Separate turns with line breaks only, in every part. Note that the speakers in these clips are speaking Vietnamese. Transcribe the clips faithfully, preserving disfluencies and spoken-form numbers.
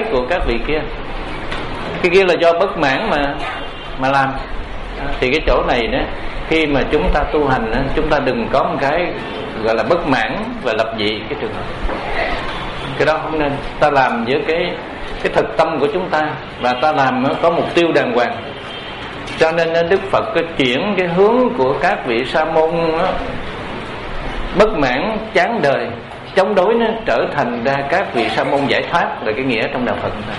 của các vị kia. Cái kia là do bất mãn mà mà làm. Thì cái chỗ này đó, khi mà chúng ta tu hành đó, chúng ta đừng có một cái gọi là bất mãn và lập dị cái trường hợp. Cái đó không nên. Ta làm với cái cái thực tâm của chúng ta, và ta làm nó có mục tiêu đàng hoàng. Cho nên Đức Phật có chuyển cái hướng của các vị sa môn đó, bất mãn, chán đời, chống đối, nó trở thành ra các vị sa môn giải thoát, là cái nghĩa trong đạo Phật này.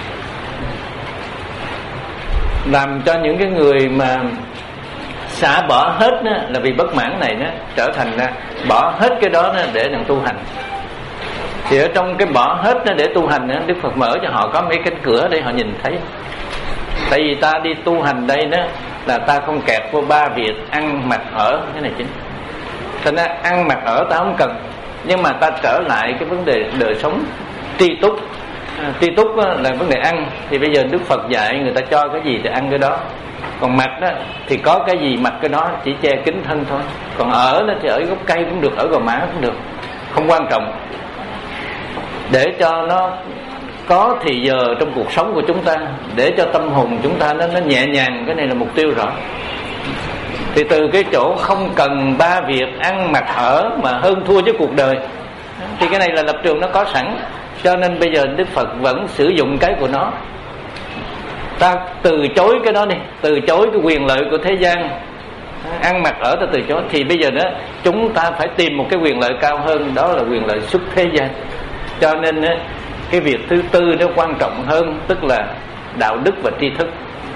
Làm cho những cái người mà xả bỏ hết đó, là vì bất mãn này nó trở thành ra bỏ hết cái đó để đừng tu hành. Thì ở trong cái bỏ hết nó để tu hành đó, Đức Phật mở cho họ có mấy cánh cửa để họ nhìn thấy. Tại vì ta đi tu hành đây đó là ta không kẹt vô ba việc ăn mặc ở, cái này chính. Thành ra ăn mặc ở ta không cần, nhưng mà ta trở lại cái vấn đề đời sống tri túc. À, tri túc là vấn đề ăn. Thì bây giờ Đức Phật dạy người ta cho cái gì thì ăn cái đó. Còn mặc đó thì có cái gì mặc cái đó, chỉ che kín thân thôi. Còn ở đó thì ở gốc cây cũng được, ở gò má cũng được, không quan trọng. Để cho nó có thì giờ trong cuộc sống của chúng ta, để cho tâm hồn chúng ta nó, nó nhẹ nhàng. Cái này là mục tiêu rõ. Thì từ cái chỗ không cần ba việc ăn mặc ở mà hơn thua với cuộc đời, thì cái này là lập trường nó có sẵn. Cho nên bây giờ Đức Phật vẫn sử dụng cái của nó. Ta từ chối cái đó đi, từ chối cái quyền lợi của thế gian, ăn mặc ở ta từ chối. Thì bây giờ đó chúng ta phải tìm một cái quyền lợi cao hơn, đó là quyền lợi xuất thế gian. Cho nên cái việc thứ tư nó quan trọng hơn, tức là đạo đức và tri thức.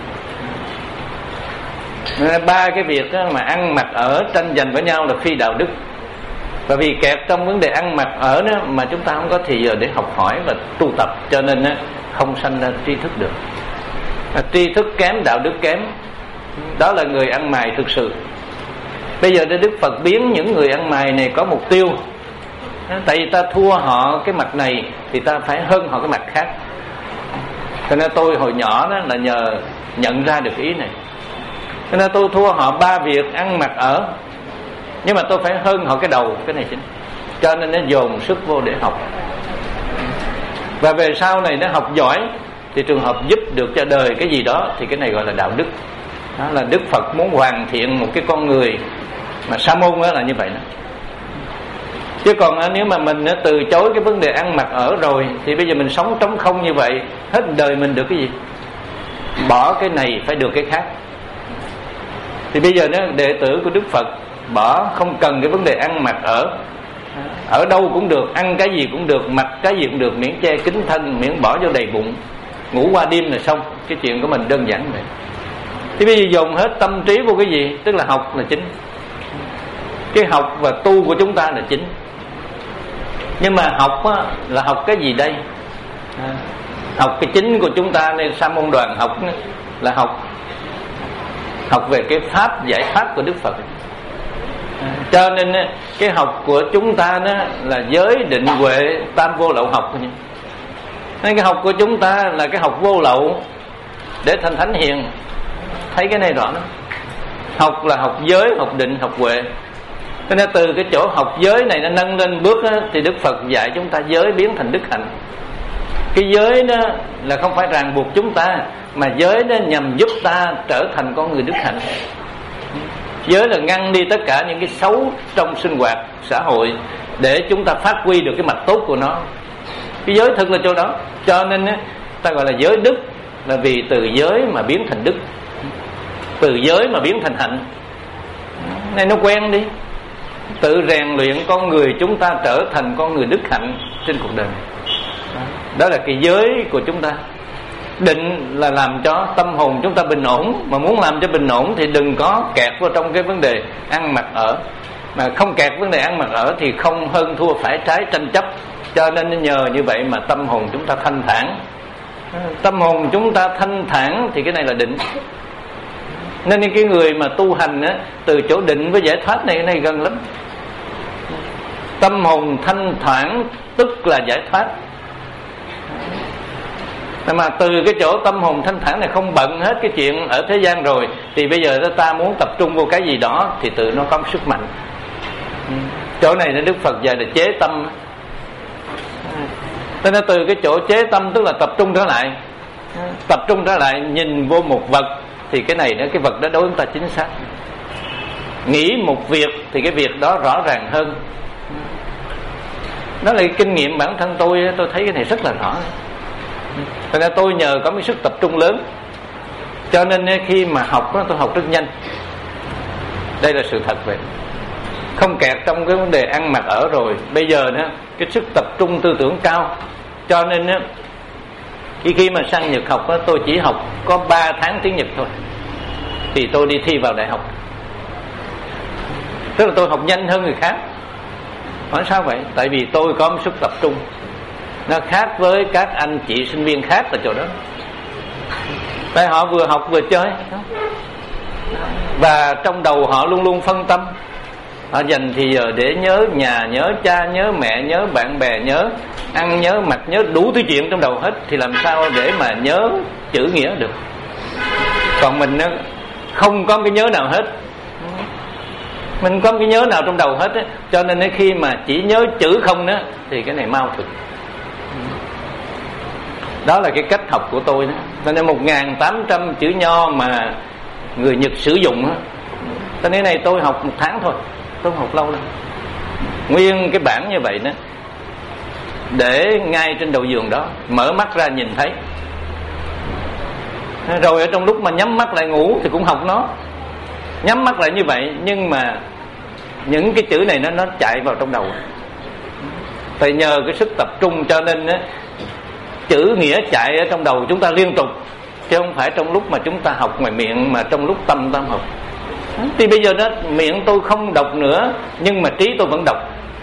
Ba cái việc mà ăn mặc ở tranh giành với nhau là phi đạo đức. Và vì kẹt trong vấn đề ăn mặc ở đó mà chúng ta không có thì giờ để học hỏi và tu tập, cho nên không sanh ra tri thức được. Tri thức kém, đạo đức kém, đó là người ăn mày thực sự. Bây giờ Đức Phật biến những người ăn mày này có mục tiêu. Tại vì ta thua họ cái mặt này thì ta phải hơn họ cái mặt khác. Cho nên tôi hồi nhỏ đó là nhờ nhận ra được ý này. Cho nên tôi thua họ ba việc ăn mặc ở, nhưng mà tôi phải hơn họ cái đầu, cái này chính. Cho nên nó dồn sức vô để học. Và về sau này nó học giỏi thì trường hợp giúp được cho đời cái gì đó, thì cái này gọi là đạo đức. Đó là Đức Phật muốn hoàn thiện một cái con người. Mà sa môn đó là như vậy đó. Chứ còn nếu mà mình từ chối cái vấn đề ăn mặc ở rồi, thì bây giờ mình sống trống không như vậy, hết đời mình được cái gì? Bỏ cái này phải được cái khác. Thì bây giờ đó, đệ tử của Đức Phật bỏ, không cần cái vấn đề ăn mặc ở. Ở đâu cũng được, ăn cái gì cũng được, mặc cái gì cũng được, miễn che kín thân, miễn bỏ vô đầy bụng, ngủ qua đêm là xong. Cái chuyện của mình đơn giản vậy. Thì bây giờ dùng hết tâm trí vô cái gì? Tức là học là chính. Cái học và tu của chúng ta là chính. Nhưng mà học á, là học cái gì đây? À, học cái chính của chúng ta nên sa môn đoàn học là học học về cái pháp giải thoát của Đức Phật. À, cho nên cái học của chúng ta đó là giới định huệ tam vô lậu học. Nên cái học của chúng ta là cái học vô lậu để thành thánh hiền. Thấy cái này rõ đó. Học là học giới, học định, học huệ. Cho nên từ cái chỗ học giới này nó nâng lên bước đó, thì Đức Phật dạy chúng ta giới biến thành đức hạnh. Cái giới đó là không phải ràng buộc chúng ta, mà giới đó nhằm giúp ta trở thành con người đức hạnh. Giới là ngăn đi tất cả những cái xấu trong sinh hoạt xã hội, để chúng ta phát huy được cái mặt tốt của nó. Cái giới thực là chỗ đó. Cho nên ta gọi là giới đức, là vì từ giới mà biến thành đức, từ giới mà biến thành hạnh. Này nó quen đi, tự rèn luyện con người chúng ta trở thành con người đức hạnh trên cuộc đời. Đó là cái giới của chúng ta. Định là làm cho tâm hồn chúng ta bình ổn. Mà muốn làm cho bình ổn thì đừng có kẹt vào trong cái vấn đề ăn mặc ở. Mà không kẹt vấn đề ăn mặc ở thì không hơn thua phải trái tranh chấp. Cho nên nhờ như vậy mà tâm hồn chúng ta thanh thản. Tâm hồn chúng ta thanh thản thì cái này là định. Nên cái người mà tu hành á, từ chỗ định với giải thoát này, cái này gần lắm. Tâm hồn thanh thản tức là giải thoát. Mà từ cái chỗ tâm hồn thanh thản này không bận hết cái chuyện ở thế gian rồi, thì bây giờ ta muốn tập trung vô cái gì đó thì tự nó có sức mạnh. Chỗ này là Đức Phật dạy là chế tâm. Cho nên từ cái chỗ chế tâm, tức là tập trung trở lại, tập trung trở lại nhìn vô một vật, thì cái này đó, cái vật đó đối với chúng ta chính xác. Nghĩ một việc thì cái việc đó rõ ràng hơn. Đó là cái kinh nghiệm bản thân tôi, tôi thấy cái này rất là rõ. Cho nên tôi nhờ có cái sức tập trung lớn, cho nên khi mà học đó, tôi học rất nhanh. Đây là sự thật vậy. Không kẹt trong cái vấn đề ăn mặc ở rồi. Bây giờ đó, cái sức tập trung tư tưởng cao, cho nên đó, khi khi mà sang Nhật học đó, tôi chỉ học có ba tháng tiếng Nhật thôi, thì tôi đi thi vào đại học. Tức là tôi học nhanh hơn người khác. Nói sao vậy? Tại vì tôi có một sức tập trung nó khác với các anh chị sinh viên khác ở chỗ đó. Tại họ vừa học vừa chơi, và trong đầu họ luôn luôn phân tâm. Họ dành thì giờ để nhớ nhà, nhớ cha, nhớ mẹ, nhớ bạn bè, nhớ ăn, nhớ mặc, nhớ đủ thứ chuyện trong đầu hết. Thì làm sao để mà nhớ chữ nghĩa được? Còn mình không có cái nhớ nào hết, mình có cái nhớ nào trong đầu hết á. Cho nên khi mà chỉ nhớ chữ không đó, thì cái này mau thực. Đó là cái cách học của tôi đó. Cho nên một nghìn tám trăm chữ nho mà người Nhật sử dụng á, cho nên này tôi học một tháng thôi, tôi không học lâu đâu. Nguyên cái bản như vậy đó, để ngay trên đầu giường đó, mở mắt ra nhìn thấy. Rồi ở trong lúc mà nhắm mắt lại ngủ thì cũng học nó. Nhắm mắt lại như vậy, nhưng mà những cái chữ này nó nó chạy vào trong đầu. Tại nhờ cái sức tập trung cho nên á, chữ nghĩa chạy ở trong đầu chúng ta liên tục, chứ không phải trong lúc mà chúng ta học ngoài miệng, mà trong lúc tâm ta học. Thì bây giờ đó, miệng tôi không đọc nữa, nhưng mà trí tôi vẫn đọc.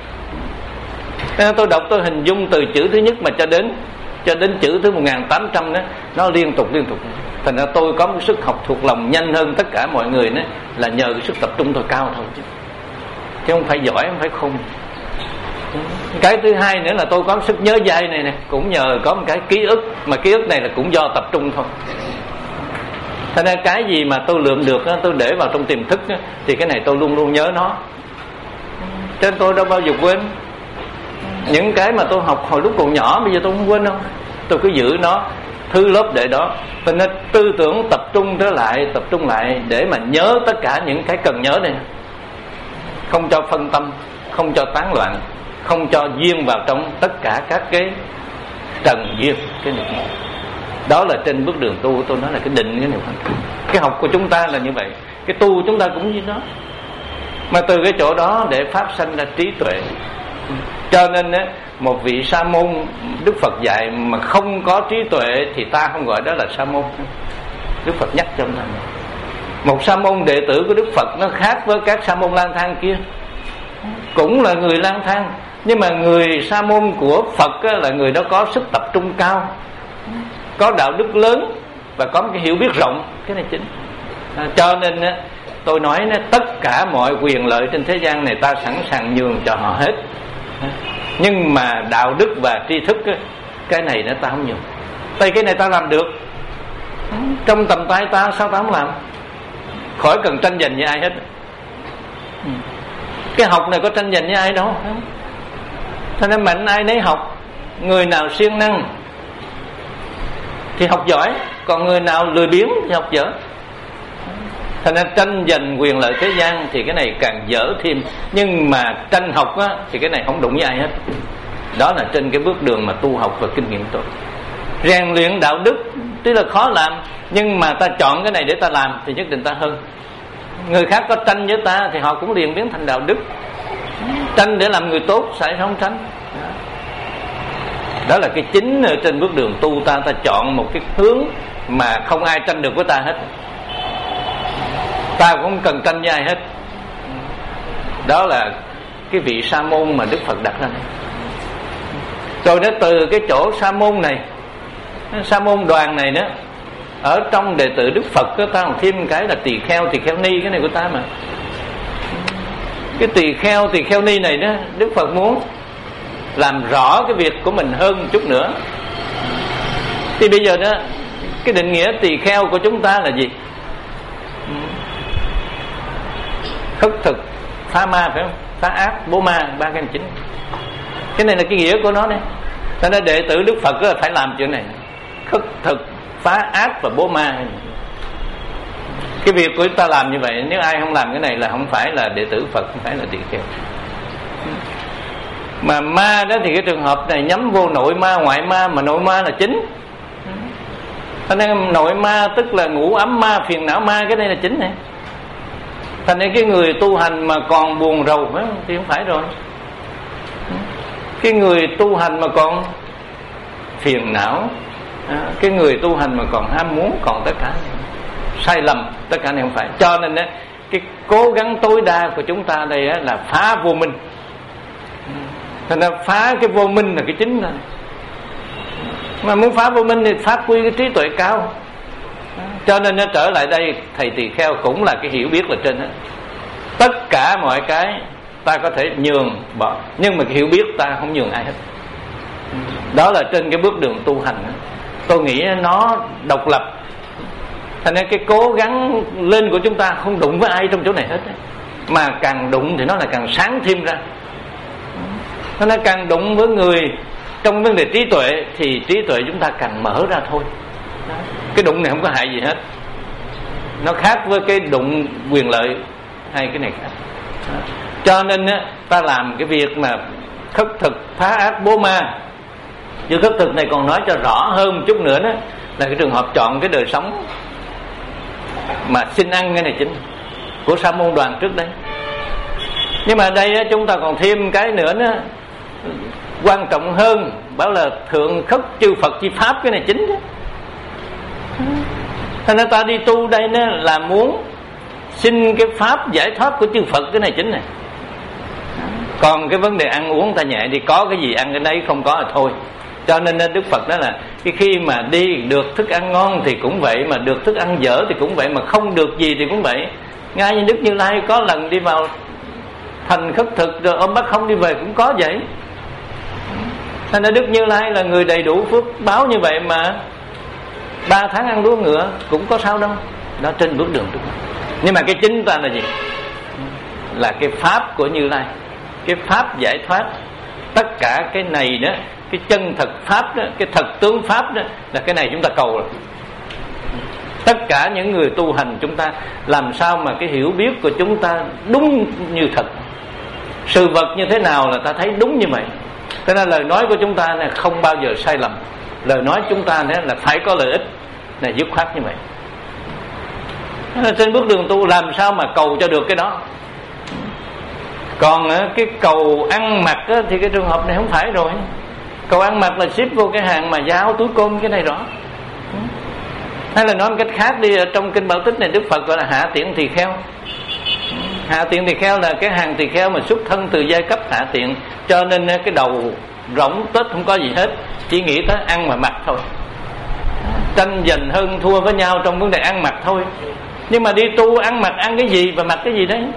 Tôi đọc, tôi hình dung từ chữ thứ nhất mà cho đến cho đến chữ thứ một nghìn tám trăm đó, nó liên tục liên tục. Thành ra tôi có một sức học thuộc lòng nhanh hơn tất cả mọi người đó, là nhờ cái sức tập trung tôi cao thôi, chứ chứ không phải giỏi, không phải khôn. Cái thứ hai nữa là tôi có sức nhớ dai này nè, cũng nhờ có một cái ký ức, mà ký ức này là cũng do tập trung thôi. Thành ra cái gì mà tôi lượm được đó, tôi để vào trong tiềm thức đó, thì cái này tôi luôn luôn nhớ nó, cho nên tôi đâu bao giờ quên. Những cái mà tôi học hồi lúc còn nhỏ bây giờ tôi không quên đâu, tôi cứ giữ nó thứ lớp để đó. Cho nên tư tưởng tập trung trở lại, tập trung lại để mà nhớ tất cả những cái cần nhớ này, không cho phân tâm, không cho tán loạn, không cho duyên vào trong tất cả các cái trần duyên. Cái này đó là trên bước đường tu, tôi nói là cái định. Cái này cái học của chúng ta là như vậy, cái tu chúng ta cũng như đó. Mà từ cái chỗ đó để phát sanh ra trí tuệ. Cho nên á, một vị sa môn Đức Phật dạy mà không có trí tuệ thì ta không gọi đó là sa môn. Đức Phật nhắc cho chúng ta, một sa môn đệ tử của Đức Phật nó khác với các sa môn lang thang kia. Cũng là người lang thang, nhưng mà người sa môn của Phật á, là người đó có sức tập trung cao, có đạo đức lớn, và có một cái hiểu biết rộng. Cái này chính. À, cho nên á, tôi nói á, tất cả mọi quyền lợi trên thế gian này ta sẵn sàng nhường cho họ hết. Nhưng mà đạo đức và tri thức á, cái này nó ta không nhường. Tại cái này ta làm được, trong tầm tay ta, sao ta không làm? Khỏi cần tranh giành với ai hết. Cái học này có tranh giành với ai đâu. Cho nên mạnh ai nấy học. Người nào siêng năng thì học giỏi, còn người nào lười biếng thì học dở. Cho nên tranh giành quyền lợi thế gian thì cái này càng dở thêm. Nhưng mà tranh học á, thì cái này không đụng với ai hết. Đó là trên cái bước đường mà tu học và kinh nghiệm tôi. Rèn luyện đạo đức tuy là khó làm, nhưng mà ta chọn cái này để ta làm thì nhất định ta hơn. Người khác có tranh với ta thì họ cũng liền biến thành đạo đức. Tranh để làm người tốt, phải không tranh? Đó là cái chính ở trên bước đường tu ta. Ta chọn một cái hướng mà không ai tranh được với ta hết, ta cũng không cần tranh với ai hết. Đó là cái vị sa môn mà Đức Phật đặt ra. Rồi nó từ cái chỗ sa môn này, sa môn đoàn này nữa, ở trong đệ tử Đức Phật đó, ta còn thêm cái là tỳ kheo, tỳ kheo ni. Cái này của ta mà. Cái tỳ kheo, tỳ kheo ni này đó, Đức Phật muốn làm rõ cái việc của mình hơn một chút nữa. Thì bây giờ đó, cái định nghĩa tỳ kheo của chúng ta là gì? Khất thực, phá ma, phải không? Phá ác, bố ma, ba cái hành chính. Cái này là cái nghĩa của nó đây. Cho nên đệ tử Đức Phật phải làm chuyện này, khất thực, phá ác và bố ma. Cái việc của chúng ta làm như vậy, nếu ai không làm cái này là không phải là đệ tử Phật, không phải là tỳ kheo. Mà ma đó thì cái trường hợp này nhắm vô nội ma, ngoại ma, mà nội ma là chính. Cho nên nội ma tức là ngũ ấm ma, phiền não ma, cái này là chính này. Thành nên cái người tu hành mà còn buồn rầu thì không phải rồi. Cái người tu hành mà còn phiền não, cái người tu hành mà còn ham muốn, còn tất cả sai lầm, tất cả này không phải. Cho nên á, cái cố gắng tối đa của chúng ta đây á, là phá vô minh. Thành ra phá cái vô minh là cái chính thôi. Mà muốn phá vô minh thì phát huy cái trí tuệ cao. Cho nên nó trở lại đây, thầy tỳ kheo cũng là cái hiểu biết là trên hết. Tất cả mọi cái ta có thể nhường bỏ, nhưng mà cái hiểu biết ta không nhường ai hết. Đó là trên cái bước đường tu hành. Tôi nghĩ nó độc lập. Thành nên cái cố gắng lên của chúng ta không đụng với ai trong chỗ này hết. Mà càng đụng thì nó là càng sáng thêm ra. Nó càng đụng với người trong vấn đề trí tuệ thì trí tuệ chúng ta càng mở ra thôi. Cái đụng này không có hại gì hết. Nó khác với cái đụng quyền lợi, hai cái này khác. Cho nên á, ta làm cái việc mà khất thực phá ác bố ma. Chứ khất thực này còn nói cho rõ hơn một chút nữa đó, là cái trường hợp chọn cái đời sống mà xin ăn cái này chính của Sa môn đoàn trước đây. Nhưng mà đây á, chúng ta còn thêm cái nữa đó, quan trọng hơn, bảo là thượng khất chư Phật chi pháp, cái này chính đó. Thành ra ta đi tu đây đó là muốn xin cái pháp giải thoát của chư Phật, cái này chính này. Còn cái vấn đề ăn uống ta nhẹ, thì có cái gì ăn cái đấy, không có là thôi. Cho nên Đức Phật đó là cái khi mà đi được thức ăn ngon thì cũng vậy, mà được thức ăn dở thì cũng vậy, mà không được gì thì cũng vậy. Ngay như Đức Như Lai có lần đi vào thành khất thực rồi ôm bắt không đi về cũng có vậy. Thành ra Đức Như Lai là người đầy đủ phước báo như vậy mà ba tháng ăn lúa ngựa cũng có sao đâu. Đó trên bước đường tu. Nhưng mà cái chính ta là gì? Là cái pháp của Như Lai, cái pháp giải thoát. Tất cả cái này đó, cái chân thật pháp đó, cái thật tướng pháp đó, là cái này chúng ta cầu rồi. Tất cả những người tu hành chúng ta làm sao mà cái hiểu biết của chúng ta đúng như thật. Sự vật như thế nào là ta thấy đúng như vậy. Cho nên lời nói của chúng ta là không bao giờ sai lầm. Lời nói chúng ta là phải có lợi ích, là dứt khoát như vậy. Trên bước đường tu làm sao mà cầu cho được cái đó. Còn cái cầu ăn mặc thì cái trường hợp này không phải rồi. Cầu ăn mặc là xếp vô cái hàng mà giá áo túi cơm, cái này rõ. Hay là nói một cách khác đi, trong kinh Bảo Tích này Đức Phật gọi là hạ tiện tỳ kheo. Hạ tiện tỳ kheo là cái hàng tỳ kheo mà xuất thân từ giai cấp hạ tiện, cho nên cái đầu rỗng tết không có gì hết, chỉ nghĩ tới ăn mà mặc thôi, tranh giành hơn thua với nhau trong vấn đề ăn mặc thôi. Nhưng mà đi tu ăn mặc ăn cái gì và mặc cái gì đấy,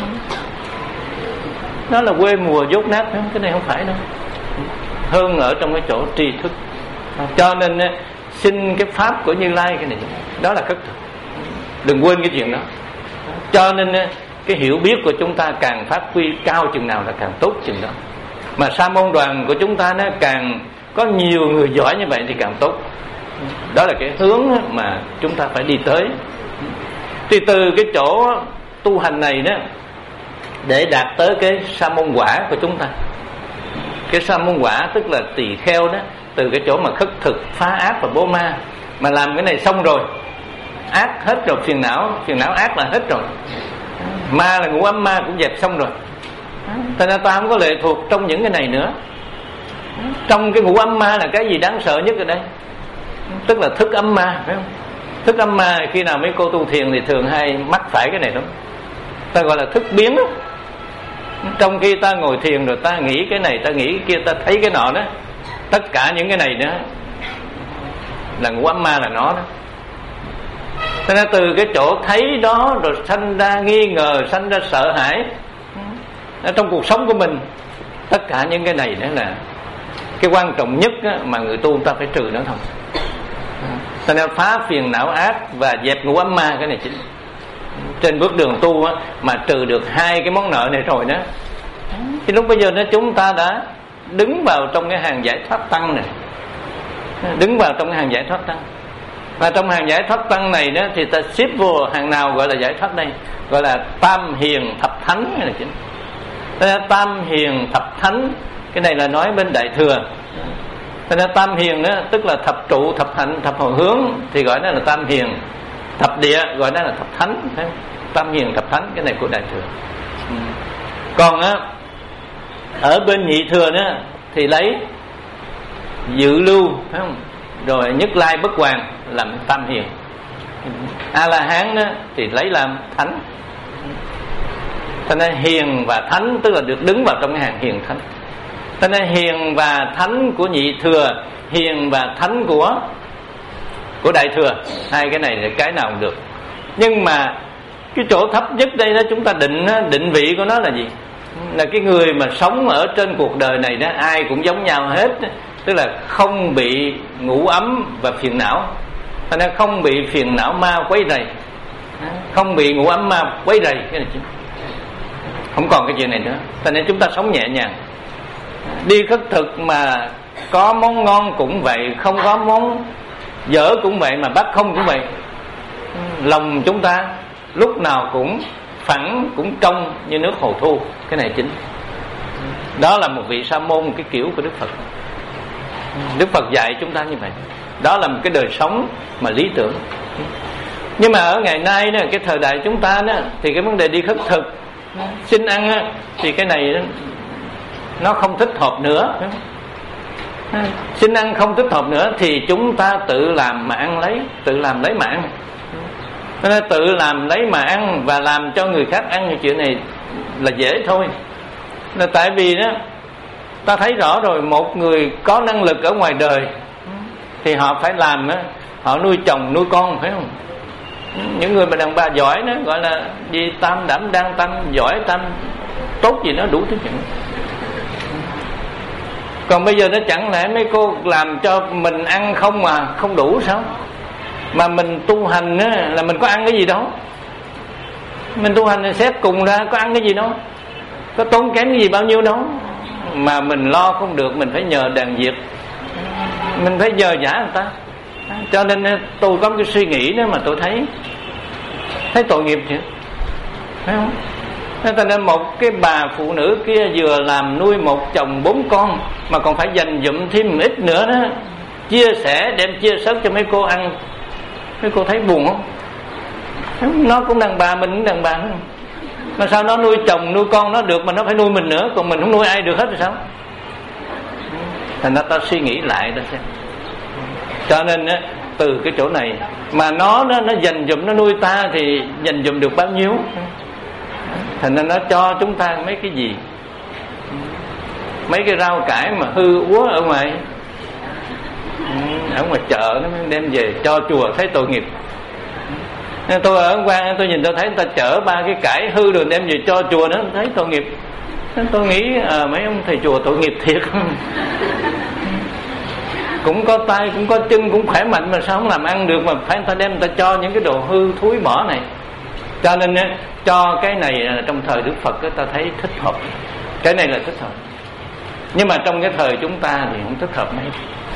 nó là quê mùa dốt nát, cái này không phải đâu. Hơn ở trong cái chỗ tri thức. Cho nên xin cái pháp của Như Lai, cái này đó là khất thực. Đừng quên cái chuyện đó. Cho nên cái hiểu biết của chúng ta càng phát huy cao chừng nào là càng tốt chừng đó. Mà sa môn đoàn của chúng ta nó càng có nhiều người giỏi như vậy thì càng tốt. Đó là cái hướng mà chúng ta phải đi tới. Thì từ cái chỗ tu hành này đó, để đạt tới cái sa môn quả của chúng ta. Cái sa môn quả tức là tỳ kheo đó, từ cái chỗ mà khất thực phá ác và bố ma, mà làm cái này xong rồi, ác hết rồi, phiền não phiền não ác là hết rồi, ma là ngũ ấm ma cũng dẹp xong rồi. Thành ra ta không có lệ thuộc trong những cái này nữa. Trong cái ngũ ấm ma là cái gì đáng sợ nhất ở đây? Tức là thức ấm ma, phải không? Thức ấm ma khi nào mấy cô tu thiền thì thường hay mắc phải cái này lắm. Ta gọi là thức biến đó. Trong khi ta ngồi thiền rồi ta nghĩ cái này, ta nghĩ cái kia, ta thấy cái nọ đó. Tất cả những cái này nữa là ngũ ấm ma, là nó đó. Cho nên từ cái chỗ thấy đó rồi sanh ra nghi ngờ, sanh ra sợ hãi ở trong cuộc sống của mình. Tất cả những cái này đó là cái quan trọng nhất mà người tu ta phải trừ nó thôi. Cho nên phá phiền não ác và dẹp ngũ ấm ma, cái này chính. Trên bước đường tu mà trừ được hai cái món nợ này rồi đó, thì lúc bây giờ nó chúng ta đã đứng vào trong cái hàng giải thoát tăng này, đứng vào trong cái hàng giải thoát tăng. Và trong hàng giải thoát tăng này đó thì ta xếp vô hàng nào gọi là giải thoát đây? Gọi là tam hiền thập thánh hay là chính. Tam hiền thập thánh, cái này là nói bên Đại Thừa. Thế nên tam hiền đó tức là thập trụ, thập hạnh, thập hồi hướng thì gọi nó là tam hiền. Thập địa gọi nó là thập thánh. Tam hiền thập thánh, cái này của Đại Thừa. Còn á, ở bên Nhị Thừa đó thì lấy dự lưu, phải không? Rồi Nhất Lai Bất Hoàn làm tam hiền. A La Hán đó thì lấy làm thánh. Cho nên hiền và thánh tức là được đứng vào trong cái hàng hiền thánh. Cho nên hiền và thánh của Nhị Thừa, hiền và thánh của của Đại Thừa, hai cái này là cái nào cũng được. Nhưng mà cái chỗ thấp nhất đây đó chúng ta định định vị của nó là gì? Là cái người mà sống ở trên cuộc đời này đó, ai cũng giống nhau hết, tức là không bị ngủ ấm và phiền não. Cho nên không bị phiền não ma quấy rầy, không bị ngủ ấm ma quấy rầy, cái này chính. Không còn cái chuyện này nữa. Cho nên chúng ta sống nhẹ nhàng. Đi khất thực mà có món ngon cũng vậy, không có món dở cũng vậy, mà bác không cũng vậy. Lòng chúng ta lúc nào cũng phẳng, cũng trong như nước hồ thu. Cái này chính. Đó là một vị sa môn, cái kiểu của Đức Phật. Đức Phật dạy chúng ta như vậy. Đó là một cái đời sống mà lý tưởng. Nhưng mà ở ngày nay đó, cái thời đại chúng ta đó, thì cái vấn đề đi khất thực xin ăn á, thì cái này nó không thích hợp nữa. Xin ăn không thích hợp nữa thì chúng ta tự làm mà ăn lấy, tự làm lấy mà ăn. Nên tự làm lấy mà ăn và làm cho người khác ăn thì chuyện này là dễ thôi. Là tại vì đó ta thấy rõ rồi, một người có năng lực ở ngoài đời thì họ phải làm đó, họ nuôi chồng nuôi con, phải không? Những người mà đàn bà giỏi đó gọi là gì, tam đảm đang tam giỏi tam tốt gì nó đủ thứ chuyện. Còn bây giờ nó chẳng lẽ mấy cô làm cho mình ăn không mà không đủ sao? Mà mình tu hành á, là mình có ăn cái gì đâu. Mình tu hành thì xét cùng ra có ăn cái gì đâu, có tốn kém cái gì bao nhiêu đâu. Mà mình lo không được, mình phải nhờ đàn Việt, mình phải nhờ giả người ta. Cho nên tôi có một cái suy nghĩ đó mà tôi thấy thấy tội nghiệp chứ, phải không? Cho nên một cái bà phụ nữ kia vừa làm nuôi một chồng bốn con mà còn phải dành dụm thêm một ít nữa đó, chia sẻ đem chia sớt cho mấy cô ăn. Mấy cô thấy buồn không? Nó cũng đàn bà, mình cũng đàn bà nữa. Mà sao nó nuôi chồng nuôi con nó được mà nó phải nuôi mình nữa, còn mình không nuôi ai được hết thì sao? Thành ra ta suy nghĩ lại đó xem. Cho nên á, từ cái chỗ này mà nó nó, nó dành dụm nó nuôi ta thì dành dụm được bao nhiêu? Thành ra nó cho chúng ta mấy cái gì, mấy cái rau cải mà hư úa ở ngoài ở ngoài chợ nó đem về cho chùa, thấy tội nghiệp. Tôi ở Quang tôi nhìn tôi thấy người ta chở ba cái cải hư rồi đem về cho chùa, nó thấy tội nghiệp. Tôi nghĩ à, mấy ông thầy chùa tội nghiệp thiệt. Cũng có tay cũng có chân cũng khỏe mạnh mà sao không làm ăn được, mà phải người ta đem người ta cho những cái đồ hư thúi bỏ này. Cho nên cho cái này trong thời Đức Phật ta thấy thích hợp, cái này là thích hợp. Nhưng mà trong cái thời chúng ta thì không thích hợp mấy.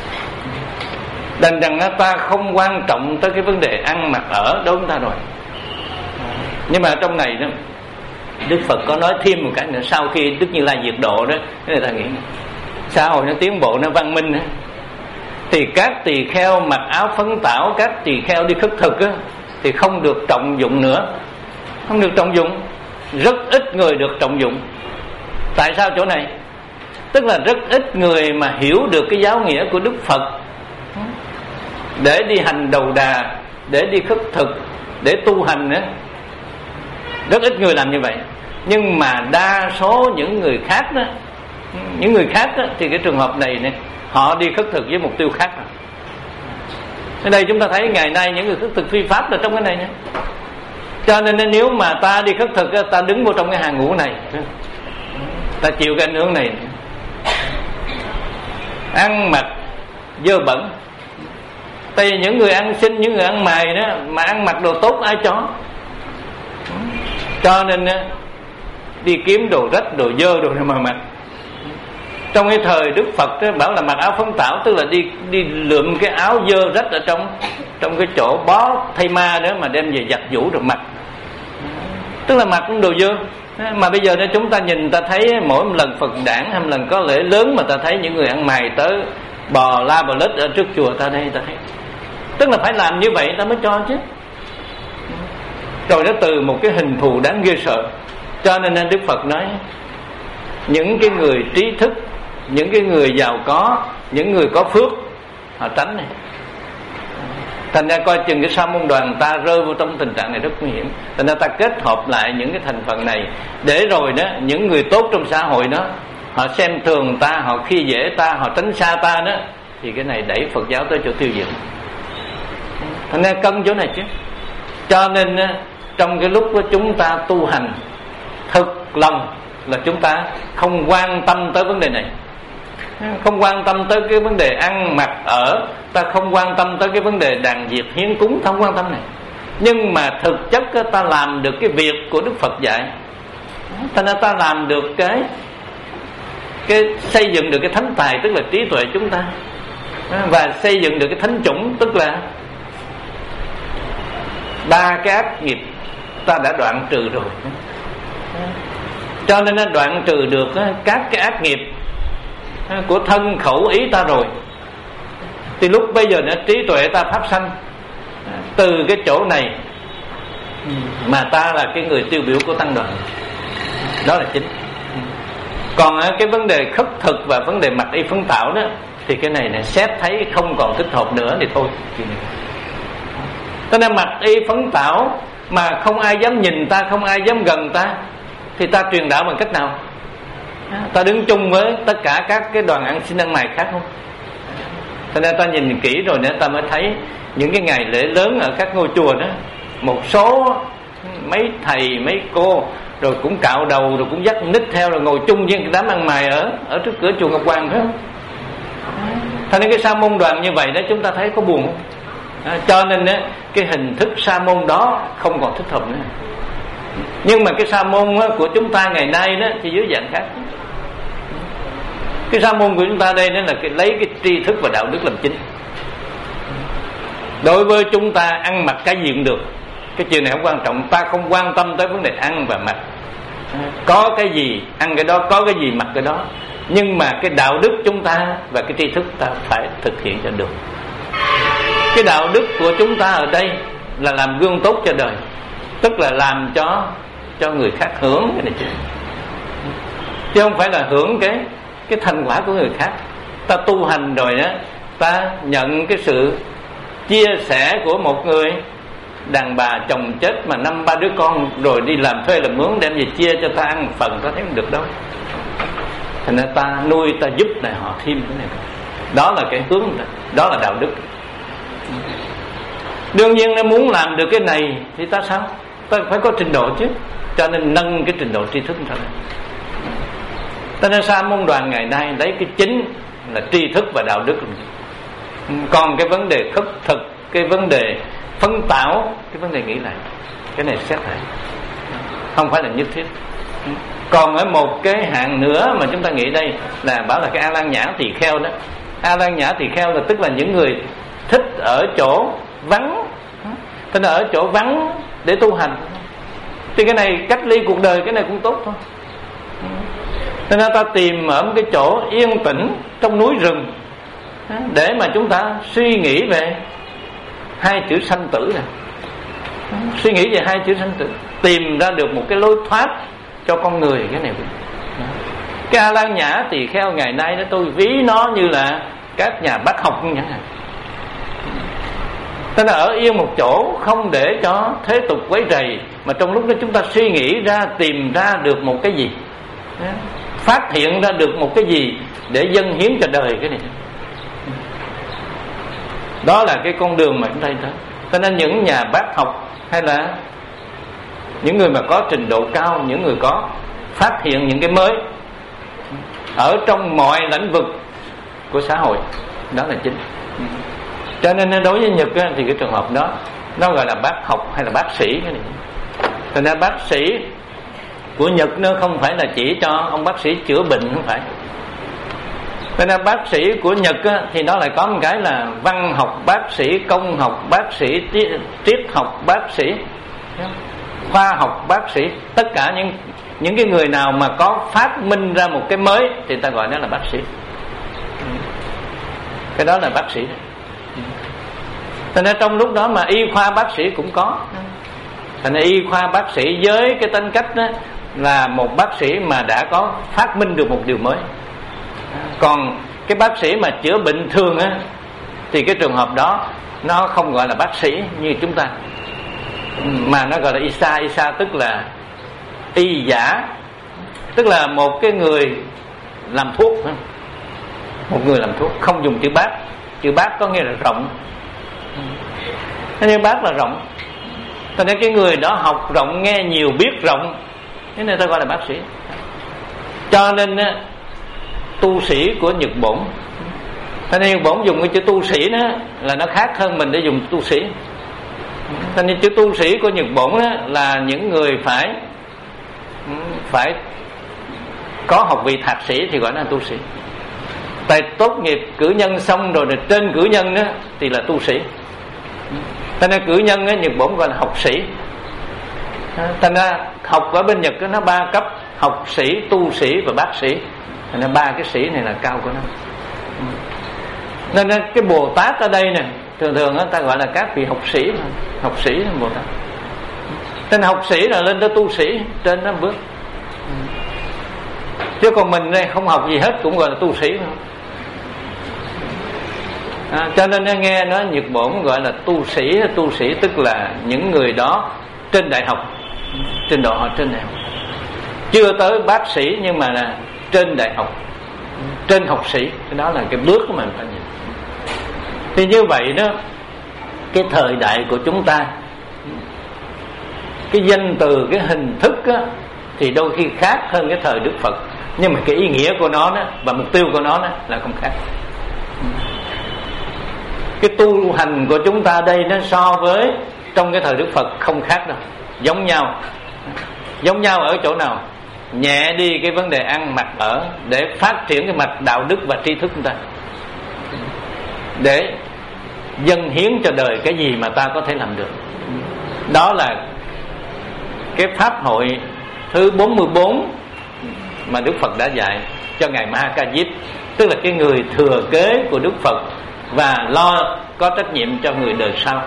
Đành rằng ta không quan trọng tới cái vấn đề ăn mặc ở đối với ta rồi. Nhưng mà trong này đó, Đức Phật có nói thêm một cái nữa. Sau khi Đức Như Lai diệt độ đó, người ta nghĩ xã hội nó tiến bộ, nó văn minh đó, thì các tỳ kheo mặc áo phấn tảo, các tỳ kheo đi khất thực đó, thì không được trọng dụng nữa. Không được trọng dụng. Rất ít người được trọng dụng. Tại sao chỗ này? Tức là rất ít người mà hiểu được cái giáo nghĩa của Đức Phật để đi hành đầu đà, để đi khất thực, để tu hành nữa. Rất ít người làm như vậy. Nhưng mà đa số những người khác đó, những người khác đó, thì cái trường hợp này, này họ đi khất thực với mục tiêu khác rồi. Ở đây chúng ta thấy ngày nay những người khất thực phi pháp là trong cái này nhé. Cho nên nếu mà ta đi khất thực, ta đứng vô trong cái hàng ngũ này, ta chịu cái ảnh hưởng này. Ăn mặc dơ bẩn. Tại vì những người ăn xin, những người ăn mày đó, mà ăn mặc đồ tốt ai cho? Cho nên đi kiếm đồ rách, đồ dơ, đồ mà mặc. Trong cái thời Đức Phật đó, bảo là mặc áo phấn tảo, tức là đi đi lượm cái áo dơ rách ở trong trong cái chỗ bó thay ma đó mà đem về giặt giũ rồi mặc, tức là mặc đồ dơ. Mà bây giờ đó chúng ta nhìn ta thấy mỗi một lần Phật đản hay một lần có lễ lớn mà ta thấy những người ăn mày tới bò la bò lết ở trước chùa ta đây ta thấy, tức là phải làm như vậy ta mới cho chứ. Rồi nó từ một cái hình thù đáng ghê sợ. Cho nên Đức Phật nói những cái người trí thức, những cái người giàu có, những người có phước họ tránh này. Thành ra coi chừng cái sa môn đoàn ta rơi vào trong tình trạng này rất nguy hiểm. Thành ra ta kết hợp lại những cái thành phần này, để rồi đó những người tốt trong xã hội đó họ xem thường ta, họ khi dễ ta, họ tránh xa ta đó, thì cái này đẩy Phật giáo tới chỗ tiêu diệt. Thành ra cân chỗ này chứ. Cho nên trong cái lúc chúng ta tu hành thực lòng là chúng ta không quan tâm tới vấn đề này, không quan tâm tới cái vấn đề ăn mặc ở, ta không quan tâm tới cái vấn đề đàn diệt hiến cúng, không quan tâm này. Nhưng mà thực chất ta làm được cái việc của Đức Phật dạy, thành ra ta làm được cái cái xây dựng được cái thánh tài, tức là trí tuệ chúng ta, và xây dựng được cái thánh chủng, tức là ba cái ác nghiệp ta đã đoạn trừ rồi. Cho nên nó đoạn trừ được các cái ác nghiệp của thân khẩu ý ta rồi, thì lúc bây giờ nó trí tuệ ta pháp sanh. Từ cái chỗ này mà ta là cái người tiêu biểu của tăng đoàn, đó là chính. Còn cái vấn đề khất thực và vấn đề mặc y phấn tảo đó, thì cái này này xét thấy không còn thích hợp nữa thì thôi. Cho nên mặc y phấn tảo mà không ai dám nhìn ta, không ai dám gần ta, thì ta truyền đạo bằng cách nào? Ta đứng chung với tất cả các cái đoàn ăn xin ăn mày khác không? Cho nên ta nhìn kỹ rồi nữa ta mới thấy những cái ngày lễ lớn ở các ngôi chùa đó, một số mấy thầy mấy cô rồi cũng cạo đầu, rồi cũng dắt nít theo, rồi ngồi chung với đám ăn mày ở ở trước cửa chùa Ngọc Hoàng, phải không? Thành nên cái sa môn đoàn như vậy đó chúng ta thấy có buồn không? À, cho nên đó, cái hình thức sa môn đó không còn thích hợp nữa. Nhưng mà cái sa môn của chúng ta ngày nay đó thì dưới dạng khác. Cái sa môn của chúng ta đây đó là cái, lấy cái tri thức và đạo đức làm chính. Đối với chúng ta ăn mặc cái gì cũng được, cái chuyện này không quan trọng. Ta không quan tâm tới vấn đề ăn và mặc, có cái gì ăn cái đó, có cái gì mặc cái đó. Nhưng mà cái đạo đức chúng ta và cái tri thức ta phải thực hiện cho được. Cái đạo đức của chúng ta ở đây là làm gương tốt cho đời, tức là làm cho cho người khác hưởng cái này chứ, chứ không phải là hưởng cái cái thành quả của người khác. Ta tu hành rồi đó, ta nhận cái sự chia sẻ của một người đàn bà chồng chết mà năm ba đứa con, rồi đi làm thuê làm mướn đem về chia cho ta ăn một phần, ta thấy không được đâu. Thành ra ta nuôi, ta giúp này họ thêm cái này. Đó là cái hướng, đó là đạo đức. Đương nhiên nếu muốn làm được cái này thì ta sao? Ta phải có trình độ chứ. Cho nên nâng cái trình độ tri thức ra lên. Cho nên sa môn đoàn ngày nay lấy cái chính là tri thức và đạo đức. Còn cái vấn đề khất thực, cái vấn đề phấn tảo, cái vấn đề nghĩ lại, cái này xét lại, không phải là nhất thiết. Còn ở một cái hạng nữa mà chúng ta nghĩ đây là bảo là cái A Lan Nhã Tỳ Kheo đó. A Lan Nhã Tỳ Kheo là tức là những người thích ở chỗ vắng, tức là ở chỗ vắng để tu hành. Thì cái này cách ly cuộc đời, cái này cũng tốt thôi. Cho nên ta tìm ở một cái chỗ yên tĩnh trong núi rừng để mà chúng ta suy nghĩ về hai chữ sanh tử này, suy nghĩ về hai chữ sanh tử, tìm ra được một cái lối thoát cho con người. Cái này cái A Lan Nhã Tỳ Kheo ngày nay đó, tôi ví nó như là các nhà bác học chẳng hạn. Tức là ở yên một chỗ, không để cho thế tục quấy rầy, mà trong lúc đó chúng ta suy nghĩ ra, tìm ra được một cái gì, phát hiện ra được một cái gì để dâng hiến cho đời. Cái này đó là cái con đường mà chúng ta thấy. Cho nên những nhà bác học hay là những người mà có trình độ cao, những người có phát hiện những cái mới ở trong mọi lĩnh vực của xã hội, đó là chính. Cho nên đối với Nhật thì cái trường hợp đó nó gọi là bác học hay là bác sĩ. Cái này cho nên bác sĩ của Nhật nó không phải là chỉ cho ông bác sĩ chữa bệnh, không phải. Cho nên bác sĩ của Nhật á, thì nó lại có một cái là văn học bác sĩ, công học bác sĩ, triết học bác sĩ, khoa học bác sĩ. Tất cả những những cái người nào mà có phát minh ra một cái mới thì ta gọi nó là bác sĩ. Cái đó là bác sĩ. Cho nên trong lúc đó mà y khoa bác sĩ cũng có. Cho nên y khoa bác sĩ với cái tính cách đó là một bác sĩ mà đã có phát minh được một điều mới. Còn cái bác sĩ mà chữa bệnh thường á, thì cái trường hợp đó nó không gọi là bác sĩ như chúng ta, mà nó gọi là y sa. Y sa tức là y giả, tức là một cái người làm thuốc. Một người làm thuốc không dùng chữ bác. Chữ bác có nghĩa là rộng, nhưng bác là rộng. Cho nên cái người đó học rộng, nghe nhiều, biết rộng, thế nên ta gọi là bác sĩ. Cho nên á, tu sĩ của Nhật Bổn, cho nên Nhật Bổn dùng cái chữ tu sĩ đó là nó khác hơn mình để dùng tu sĩ. Cho nên chữ tu sĩ của Nhật Bổn đó là những người phải phải có học vị thạc sĩ thì gọi là tu sĩ. Tại tốt nghiệp cử nhân xong rồi, rồi trên cử nhân đó thì là tu sĩ. Cho nên cử nhân á, Nhật Bổn gọi là học sĩ. Cho nên học ở bên Nhật đó, nó ba cấp: học sĩ, tu sĩ và bác sĩ. Cho nên ba cái sĩ này là cao của nó. Nên cái Bồ Tát ở đây nè, thường thường đó, ta gọi là các vị học sĩ. Học sĩ là Bồ Tát. Nên học sĩ là lên tới tu sĩ, trên đó bước. Chứ còn mình đây không học gì hết cũng gọi là tu sĩ thôi. À, cho nên nghe nói Nhật Bổn gọi là tu sĩ. Tu sĩ tức là những người đó trên đại học, trình độ họ trên đại học, chưa tới bác sĩ nhưng mà là trên đại học, trên học sĩ. Cái đó là cái bước của mình phải nhìn. Thì như vậy đó, cái thời đại của chúng ta, cái danh từ, cái hình thức á, thì đôi khi khác hơn cái thời Đức Phật, nhưng mà cái ý nghĩa của nó đó, và mục tiêu của nó đó, là không khác. Cái tu hành của chúng ta đây nó so với trong cái thời Đức Phật không khác đâu, giống nhau. Giống nhau ở chỗ nào? Nhẹ đi cái vấn đề ăn mặc ở, để phát triển cái mặt đạo đức và tri thức của ta, để dâng hiến cho đời cái gì mà ta có thể làm được. Đó là cái pháp hội thứ bốn mươi bốn mà Đức Phật đã dạy cho ngài Ma Ha Diếp, tức là cái người thừa kế của Đức Phật và lo có trách nhiệm cho người đời sau.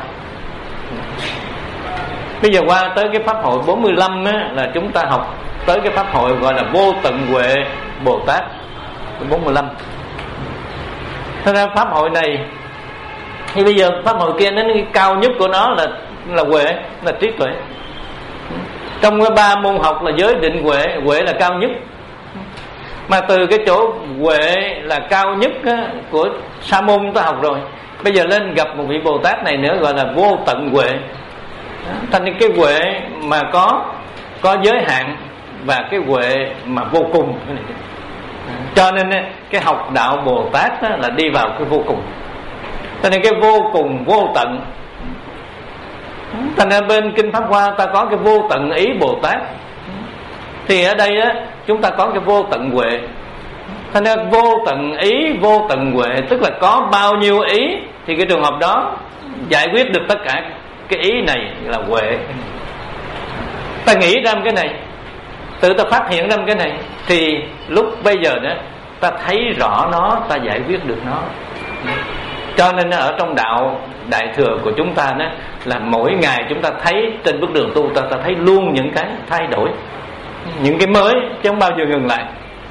Bây giờ qua tới cái pháp hội bốn mươi lăm á, là chúng ta học tới cái pháp hội gọi là Vô Tận Huệ Bồ Tát bốn mươi lăm. Thế ra pháp hội này thì bây giờ pháp hội kia nó cái cao nhất của nó là là huệ, là trí tuệ. Trong cái ba môn học là giới định huệ, huệ là cao nhất. Mà từ cái chỗ huệ là cao nhất á, của sa môn chúng ta học rồi, bây giờ lên gặp một vị Bồ Tát này nữa gọi là Vô Tận Huệ. Thành cái huệ mà có có giới hạn và cái huệ mà vô cùng. Cho nên cái học đạo Bồ Tát là đi vào cái vô cùng. Cho nên cái vô cùng vô tận. Thành ra bên Kinh Pháp Hoa ta có cái vô tận ý Bồ Tát, thì ở đây á, chúng ta có cái vô tận huệ. Thành ra vô tận ý, vô tận huệ tức là có bao nhiêu ý thì cái trường hợp đó giải quyết được tất cả cái ý này là huệ. Ta nghĩ ra cái này, tự ta phát hiện ra cái này, thì lúc bây giờ đó ta thấy rõ nó, ta giải quyết được nó. Cho nên ở trong đạo Đại Thừa của chúng ta đó, là mỗi ngày chúng ta thấy trên bước đường tu, ta, ta thấy luôn những cái thay đổi, những cái mới, chứ không bao giờ ngừng lại.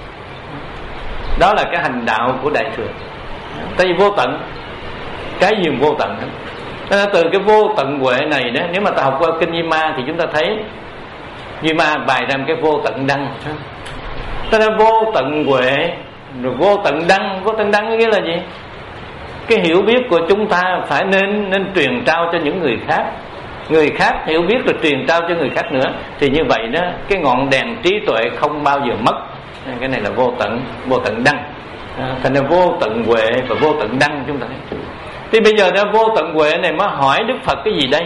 Đó là cái hành đạo của Đại Thừa. Tại vì vô tận, cái gì vô tận hết. Từ cái vô tận huệ này đó, nếu mà ta học qua kinh Di Ma thì chúng ta thấy Di Ma bày ra cái vô tận đăng. Cho nên vô tận huệ rồi vô tận đăng. Vô tận đăng nghĩa là gì? Cái hiểu biết của chúng ta phải nên nên truyền trao cho những người khác, người khác hiểu biết rồi truyền trao cho người khác nữa, thì như vậy đó cái ngọn đèn trí tuệ không bao giờ mất. Cái này là vô tận vô tận đăng. Thành ra vô tận huệ và vô tận đăng chúng ta thấy. Thì bây giờ đó vô tận huệ này mới hỏi Đức Phật cái gì đây?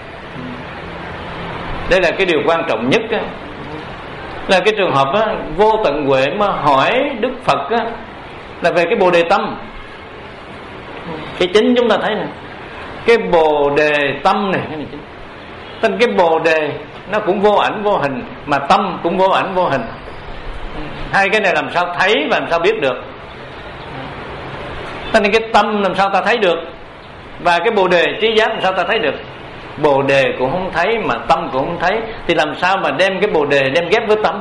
Đây là cái điều quan trọng nhất á. Là cái trường hợp á, vô tận huệ mới hỏi Đức Phật á, là về cái bồ đề tâm. Cái chính chúng ta thấy này, cái bồ đề tâm này, cái này chính. Tên cái bồ đề nó cũng vô ảnh vô hình, mà tâm cũng vô ảnh vô hình. Hai cái này làm sao thấy và làm sao biết được? Tên cái tâm làm sao ta thấy được, và cái bồ đề trí giác làm sao ta thấy được? Bồ đề cũng không thấy mà tâm cũng không thấy, thì làm sao mà đem cái bồ đề đem ghép với tâm?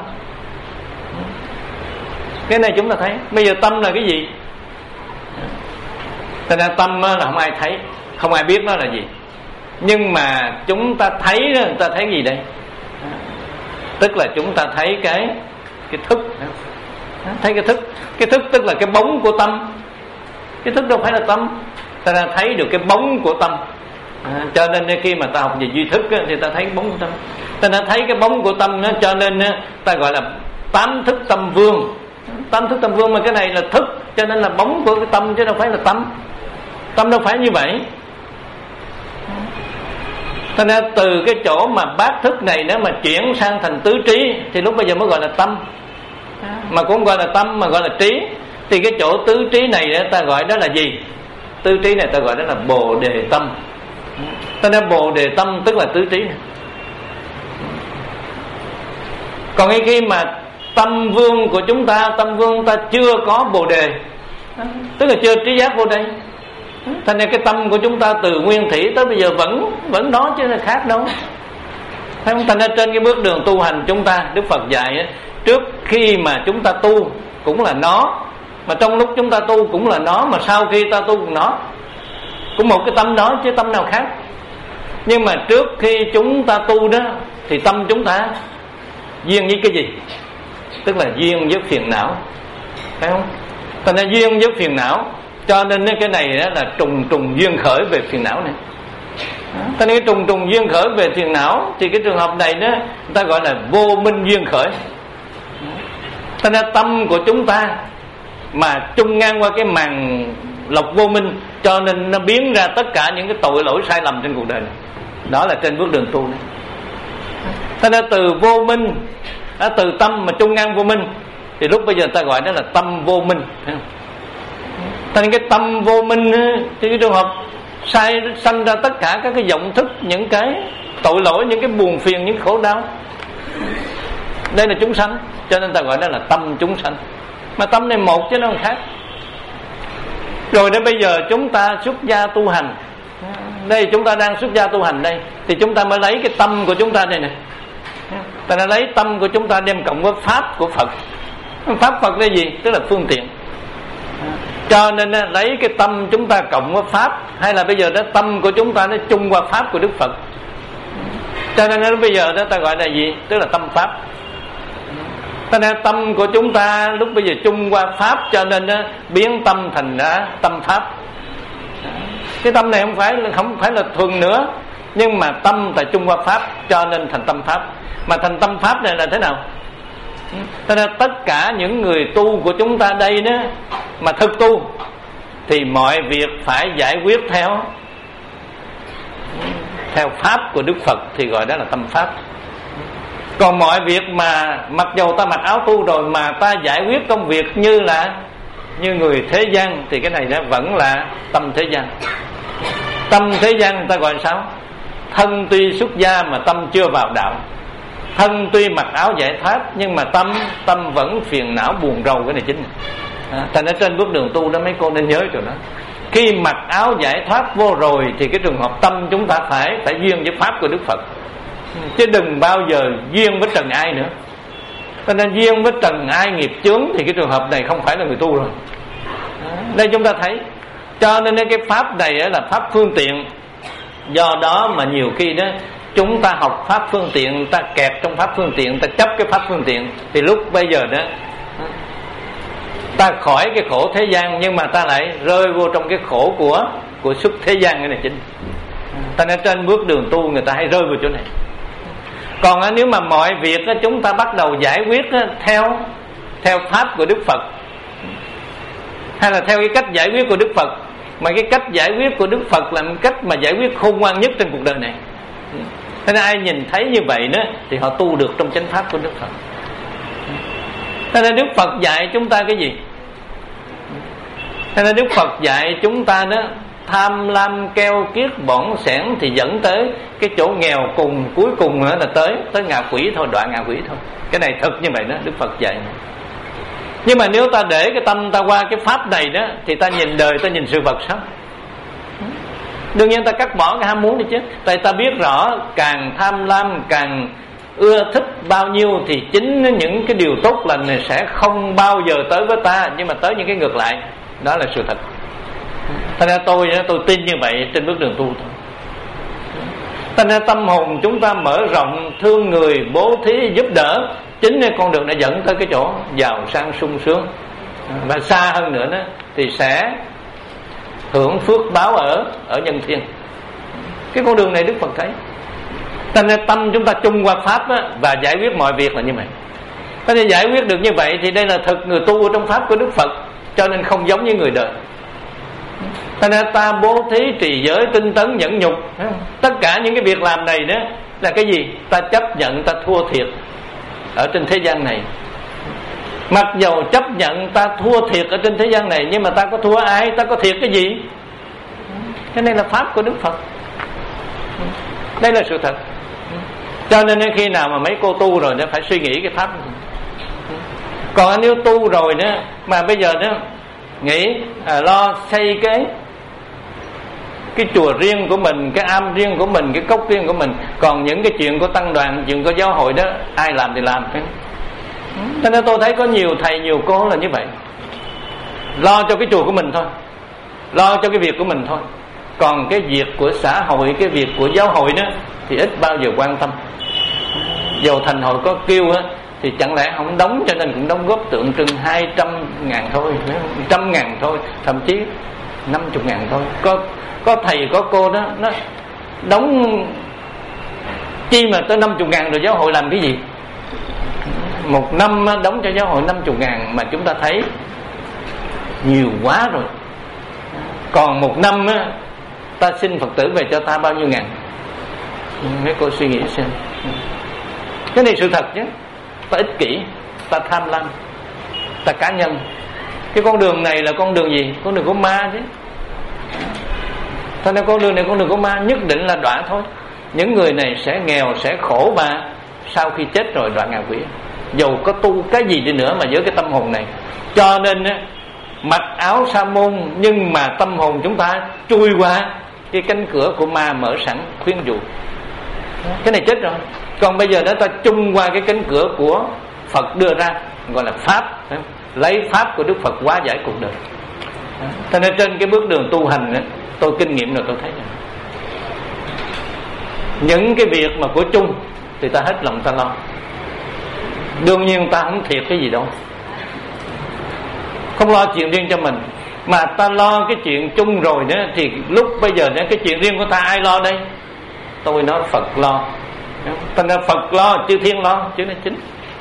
Cái này chúng ta thấy. Bây giờ tâm là cái gì? Cho nên tâm là không ai thấy, không ai biết nó là gì. Nhưng mà chúng ta thấy đó, chúng ta thấy gì đây? Tức là chúng ta thấy cái cái thức. Thấy cái thức. Cái thức tức là cái bóng của tâm. Cái thức đâu phải là tâm. Ta đã thấy được cái bóng của tâm. À, cho nên khi mà ta học về duy thức á, thì ta thấy bóng của tâm. Ta đã thấy cái bóng của tâm đó, cho nên á, ta gọi là tám thức tâm vương. Tám thức tâm vương, mà cái này là thức, cho nên là bóng của cái tâm chứ đâu phải là tâm. Tâm đâu phải như vậy. Cho nên từ cái chỗ mà bát thức này nếu mà chuyển sang thành tứ trí thì lúc bây giờ mới gọi là tâm. Mà cũng gọi là tâm, mà gọi là trí. Thì cái chỗ tứ trí này ta gọi đó là gì? Tứ trí này ta gọi đó là bồ đề tâm. Ta nói bồ đề tâm tức là tứ trí này. Còn cái khi mà tâm vương của chúng ta, tâm vương ta chưa có bồ đề, tức là chưa trí giác vô đây. Thành ra cái tâm của chúng ta từ nguyên thủy tới bây giờ vẫn vẫn đó chứ là khác đâu. Thấy không? Thành ra trên cái bước đường tu hành chúng ta, Đức Phật dạy ấy, trước khi mà chúng ta tu cũng là nó, mà trong lúc chúng ta tu cũng là nó, mà sau khi ta tu cũng nó, cũng một cái tâm đó chứ tâm nào khác. Nhưng mà trước khi chúng ta tu đó thì tâm chúng ta duyên với cái gì? Tức là duyên với phiền não. Thấy không? Thành ra duyên với phiền não, cho nên cái này là trùng trùng duyên khởi về phiền não này. Cho nên cái trùng trùng duyên khởi về phiền não thì cái trường hợp này đó người ta gọi là vô minh duyên khởi. Cho nên tâm của chúng ta mà chung ngang qua cái màn lọc vô minh, cho nên nó biến ra tất cả những cái tội lỗi sai lầm trên cuộc đời này. Đó là trên bước đường tu này. Cho nên từ vô minh, từ tâm mà chung ngang vô minh, thì lúc bây giờ ta gọi đó là tâm vô minh. Cho nên cái tâm vô minh thì cái trường hợp sai sanh ra tất cả các cái vọng thức, những cái tội lỗi, những cái buồn phiền, những khổ đau. Đây là chúng sanh, cho nên ta gọi đó là tâm chúng sanh. Mà tâm này một chứ nó không khác. Rồi đến bây giờ chúng ta xuất gia tu hành. Đây chúng ta đang xuất gia tu hành đây, thì chúng ta mới lấy cái tâm của chúng ta đây nè. Ta đã lấy tâm của chúng ta đem cộng với pháp của Phật. Pháp Phật là gì? Tức là phương tiện. Cho nên lấy cái tâm chúng ta cộng với pháp, hay là bây giờ đó tâm của chúng ta nó chung qua pháp của Đức Phật. Cho nên bây giờ đó ta gọi là gì? Tức là tâm pháp. Cho nên tâm của chúng ta lúc bây giờ chung qua pháp, cho nên biến tâm thành ra tâm pháp. Cái tâm này không phải không phải là thuần nữa, nhưng mà tâm tại chung qua pháp, cho nên thành tâm pháp. Mà thành tâm pháp này là thế nào? Cho nên tất cả những người tu của chúng ta đây đó, mà thực tu thì mọi việc phải giải quyết theo theo pháp của Đức Phật, thì gọi đó là tâm pháp. Còn mọi việc mà mặc dầu ta mặc áo tu rồi mà ta giải quyết công việc như là như người thế gian, thì cái này đó vẫn là tâm thế gian. Tâm thế gian người ta gọi là sao? Thân tuy xuất gia mà tâm chưa vào đạo. Thân tuy mặc áo giải thoát, nhưng mà tâm tâm vẫn phiền não buồn rầu. Cái này chính này. À, thành ra trên bước đường tu đó mấy cô nên nhớ chỗ đó. Khi mặc áo giải thoát vô rồi thì cái trường hợp tâm chúng ta phải phải duyên với pháp của Đức Phật, chứ đừng bao giờ duyên với trần ai nữa. Cho nên duyên với trần ai nghiệp chướng thì cái trường hợp này không phải là người tu rồi. À, đây chúng ta thấy. Cho nên cái pháp này là pháp phương tiện. Do đó mà nhiều khi đó chúng ta học pháp phương tiện, ta kẹt trong pháp phương tiện, ta chấp cái pháp phương tiện, thì lúc bây giờ đó ta khỏi cái khổ thế gian, nhưng mà ta lại rơi vô trong cái khổ của của xuất thế gian. Cái này chính. Ta nên trên bước đường tu người ta hay rơi vào chỗ này. Còn nếu mà mọi việc chúng ta bắt đầu giải quyết theo theo pháp của Đức Phật, hay là theo cái cách giải quyết của Đức Phật, mà cái cách giải quyết của Đức Phật là một cách mà giải quyết khôn ngoan nhất trên cuộc đời này, thế nên ai nhìn thấy như vậy đó thì họ tu được trong chánh pháp của Đức Phật. Thế nên Đức Phật dạy chúng ta cái gì? Cho nên Đức Phật dạy chúng ta đó, tham lam keo kiết bỏn sẻn thì dẫn tới cái chỗ nghèo cùng, cuối cùng nữa là tới tới ngạ quỷ thôi, đoạn ngạ quỷ thôi. Cái này thật như vậy đó, Đức Phật dạy. Nhưng mà nếu ta để cái tâm ta qua cái pháp này đó, thì ta nhìn đời, ta nhìn sự vật sao? Đương nhiên ta cắt bỏ cái ham muốn đi chứ. Tại ta biết rõ càng tham lam, càng ưa thích bao nhiêu thì chính những cái điều tốt lành này sẽ không bao giờ tới với ta, nhưng mà tới những cái ngược lại. Đó là sự thật. Thành ra tôi tôi tin như vậy trên bước đường tu thôi. Thành ra tâm hồn chúng ta mở rộng, thương người, bố thí, giúp đỡ, chính cái con đường đã dẫn tới cái chỗ giàu sang sung sướng. Và xa hơn nữa đó thì sẽ hưởng phước báo ở ở nhân thiên. Cái con đường này Đức Phật thấy. Thành ra tâm chúng ta chung qua pháp á, và giải quyết mọi việc là như vậy. Thế nên giải quyết được như vậy thì đây là thực người tu ở trong pháp của Đức Phật, cho nên không giống như người đời. Thành ra ta bố thí, trì giới, tinh tấn, nhẫn nhục, tất cả những cái việc làm này đó là cái gì? Ta chấp nhận ta thua thiệt ở trên thế gian này. Mặc dầu chấp nhận ta thua thiệt ở trên thế gian này, nhưng mà ta có thua ai? Ta có thiệt cái gì? Cái này là pháp của Đức Phật. Đây là sự thật. Cho nên khi nào mà mấy cô tu rồi nó phải suy nghĩ cái pháp. Còn nếu tu rồi đó mà bây giờ đó nghĩ à, lo xây cái cái chùa riêng của mình, cái am riêng của mình, cái cốc riêng của mình, còn những cái chuyện của tăng đoàn, chuyện của giáo hội đó ai làm thì làm. Cho nên tôi thấy có nhiều thầy, nhiều cô là như vậy, lo cho cái chùa của mình thôi, lo cho cái việc của mình thôi, còn cái việc của xã hội, cái việc của giáo hội đó thì ít bao giờ quan tâm. Dầu thành hội có kêu á thì chẳng lẽ không đóng, cho nên cũng đóng góp tượng trưng hai trăm ngàn thôi, trăm ngàn thôi, thậm chí năm chục ngàn thôi. Có có thầy có cô đó nó đóng chi mà tới năm chục ngàn rồi giáo hội làm cái gì? Một năm đóng cho giáo hội năm chục ngàn mà chúng ta thấy nhiều quá rồi. Còn một năm á, ta xin Phật tử về cho ta bao nhiêu ngàn? Mấy cô suy nghĩ xem. Cái này sự thật chứ. Ta ích kỷ, ta tham lam, ta cá nhân. Cái con đường này là con đường gì? Con đường của ma chứ. Thế nên con đường này con đường của ma, nhất định là đọa thôi. Những người này sẽ nghèo, sẽ khổ, mà sau khi chết rồi đọa ngạ quỷ. Dầu có tu cái gì đi nữa mà với cái tâm hồn này. Cho nên á, mặc áo sa môn nhưng mà tâm hồn chúng ta chui qua cái cánh cửa của ma mở sẵn khuyến dụ. Cái này chết rồi. Còn bây giờ đó ta chung qua cái cánh cửa của Phật đưa ra, gọi là pháp, lấy pháp của Đức Phật hóa giải cuộc đời. Cho nên trên cái bước đường tu hành đó, tôi kinh nghiệm rồi tôi thấy này. Những cái việc mà của chung thì ta hết lòng ta lo. Đương nhiên ta không thiệt cái gì đâu, không lo chuyện riêng cho mình, mà ta lo cái chuyện chung rồi đó, thì lúc bây giờ đó, cái chuyện riêng của ta ai lo đây? Tôi nói Phật lo. Thành ra Phật lo, chư thiên lo, chứ nó chính.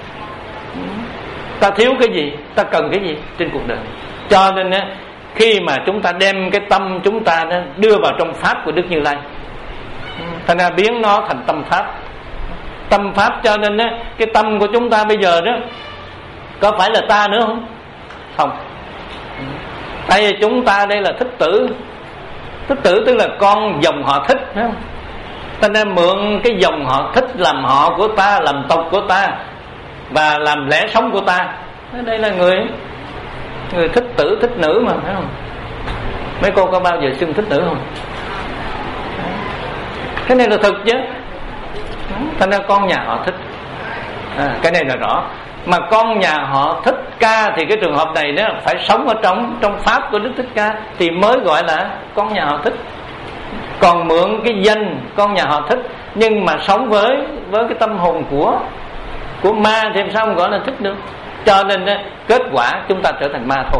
Ta thiếu cái gì, ta cần cái gì trên cuộc đời. Cho nên á, khi mà chúng ta đem cái tâm chúng ta đó đưa vào trong pháp của Đức Như Lai, thành ra biến nó thành tâm pháp. Tâm pháp, cho nên á, cái tâm của chúng ta bây giờ đó có phải là ta nữa không? Không. Tại vì chúng ta đây là thích tử. Thích tử tức là con dòng họ Thích, phải không? Ta nên mượn cái dòng họ Thích làm họ của ta, làm tộc của ta và làm lẽ sống của ta. Đây là người người thích tử, thích nữ mà, phải không? Mấy cô có bao giờ xưng thích nữ không? Cái này là thực chứ. Thành ra con nhà họ Thích, à, cái này là rõ. Mà con nhà họ Thích Ca thì cái trường hợp này đó phải sống ở trong trong pháp của Đức Thích Ca thì mới gọi là con nhà họ Thích. Còn mượn cái danh con nhà họ Thích nhưng mà sống với với cái tâm hồn của của ma thì làm sao không gọi là thích được. Cho nên đó, kết quả chúng ta trở thành ma thôi.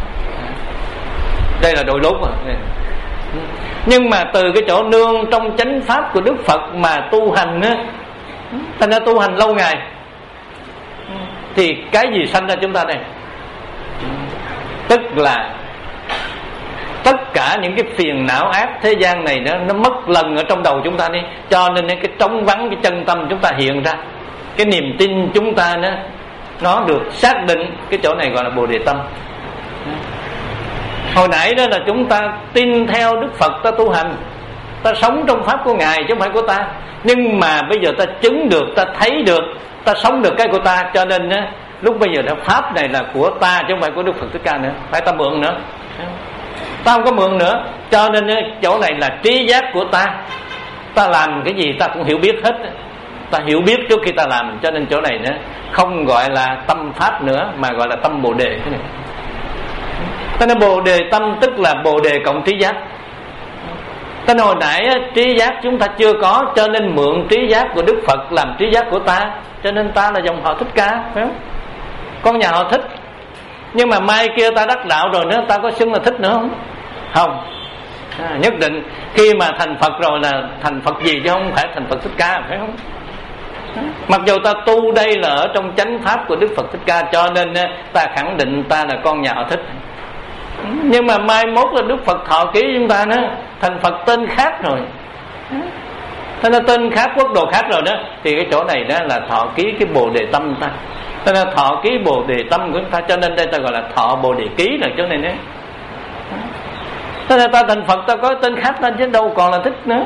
Đây là đội lốt rồi. Nhưng mà từ cái chỗ nương trong chánh pháp của Đức Phật mà tu hành á, thành ra tu hành lâu ngày, thì cái gì sanh ra chúng ta đây? Tức là tất cả những cái phiền não ác thế gian này nó, nó mất lần ở trong đầu chúng ta đi. Cho nên cái trống vắng, cái chân tâm chúng ta hiện ra, cái niềm tin chúng ta nó, nó được xác định. Cái chỗ này gọi là Bồ Đề Tâm. Hồi nãy đó là chúng ta tin theo Đức Phật, ta tu hành, ta sống trong pháp của Ngài chứ không phải của ta. Nhưng mà bây giờ ta chứng được, ta thấy được, ta sống được cái của ta, cho nên á, lúc bây giờ đó pháp này là của ta chứ không phải của Đức Phật Thích Ca nữa, phải ta mượn nữa. Ta không có mượn nữa, cho nên á, chỗ này là trí giác của ta. Ta làm cái gì ta cũng hiểu biết hết, ta hiểu biết trước khi ta làm, cho nên chỗ này nữa không gọi là tâm pháp nữa mà gọi là tâm Bồ Đề. Cái này ta nói Bồ Đề tâm tức là Bồ Đề cộng trí giác. Ta nói hồi nãy á, trí giác chúng ta chưa có, cho nên mượn trí giác của Đức Phật làm trí giác của ta, cho nên ta là dòng họ Thích Ca, phải không? Con nhà họ Thích. Nhưng mà mai kia ta đắc đạo rồi nữa, ta có xưng là Thích nữa không? Không. À, nhất định khi mà thành Phật rồi là thành Phật gì chứ không phải thành Phật Thích Ca, phải không? Mặc dù ta tu đây là ở trong chánh pháp của Đức Phật Thích Ca, cho nên ta khẳng định ta là con nhà họ Thích. Nhưng mà mai mốt là Đức Phật thọ ký chúng ta nữa, thành Phật tên khác rồi, thế nên tên khác, quốc độ khác rồi đó, thì cái chỗ này đó là thọ ký cái Bồ Đề tâm ta. Thế nên thọ ký Bồ Đề tâm của chúng ta, cho nên đây ta gọi là thọ Bồ Đề ký là chỗ này nữa. Thế nên ta thành Phật ta có tên khác ta chứ đâu còn là Thích nữa.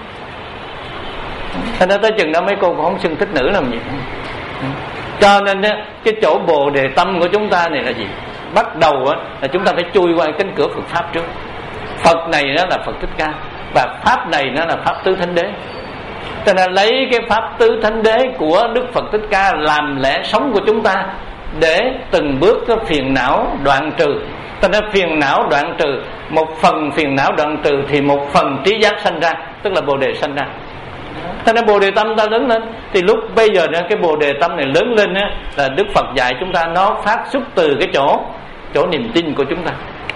Thế nên tới chừng đó mấy cô cũng không xưng thích nữ làm gì. Cho nên á, cái chỗ Bồ Đề tâm của chúng ta này là gì? Bắt đầu á, là chúng ta phải chui qua cánh cửa Phật Pháp trước. Phật này đó là Phật Thích Ca, và Pháp này nó là Pháp Tứ Thánh Đế. Cho nên lấy cái Pháp Tứ Thánh Đế của Đức Phật Thích Ca làm lẽ sống của chúng ta, để từng bước cái phiền não đoạn trừ. Cho nên phiền não đoạn trừ, một phần phiền não đoạn trừ thì một phần trí giác sanh ra, tức là Bồ Đề sanh ra. Thế nên Bồ Đề tâm ta lớn lên, thì lúc bây giờ nữa cái Bồ Đề tâm này lớn lên á, là Đức Phật dạy chúng ta nó phát xuất từ cái chỗ chỗ niềm tin của chúng ta.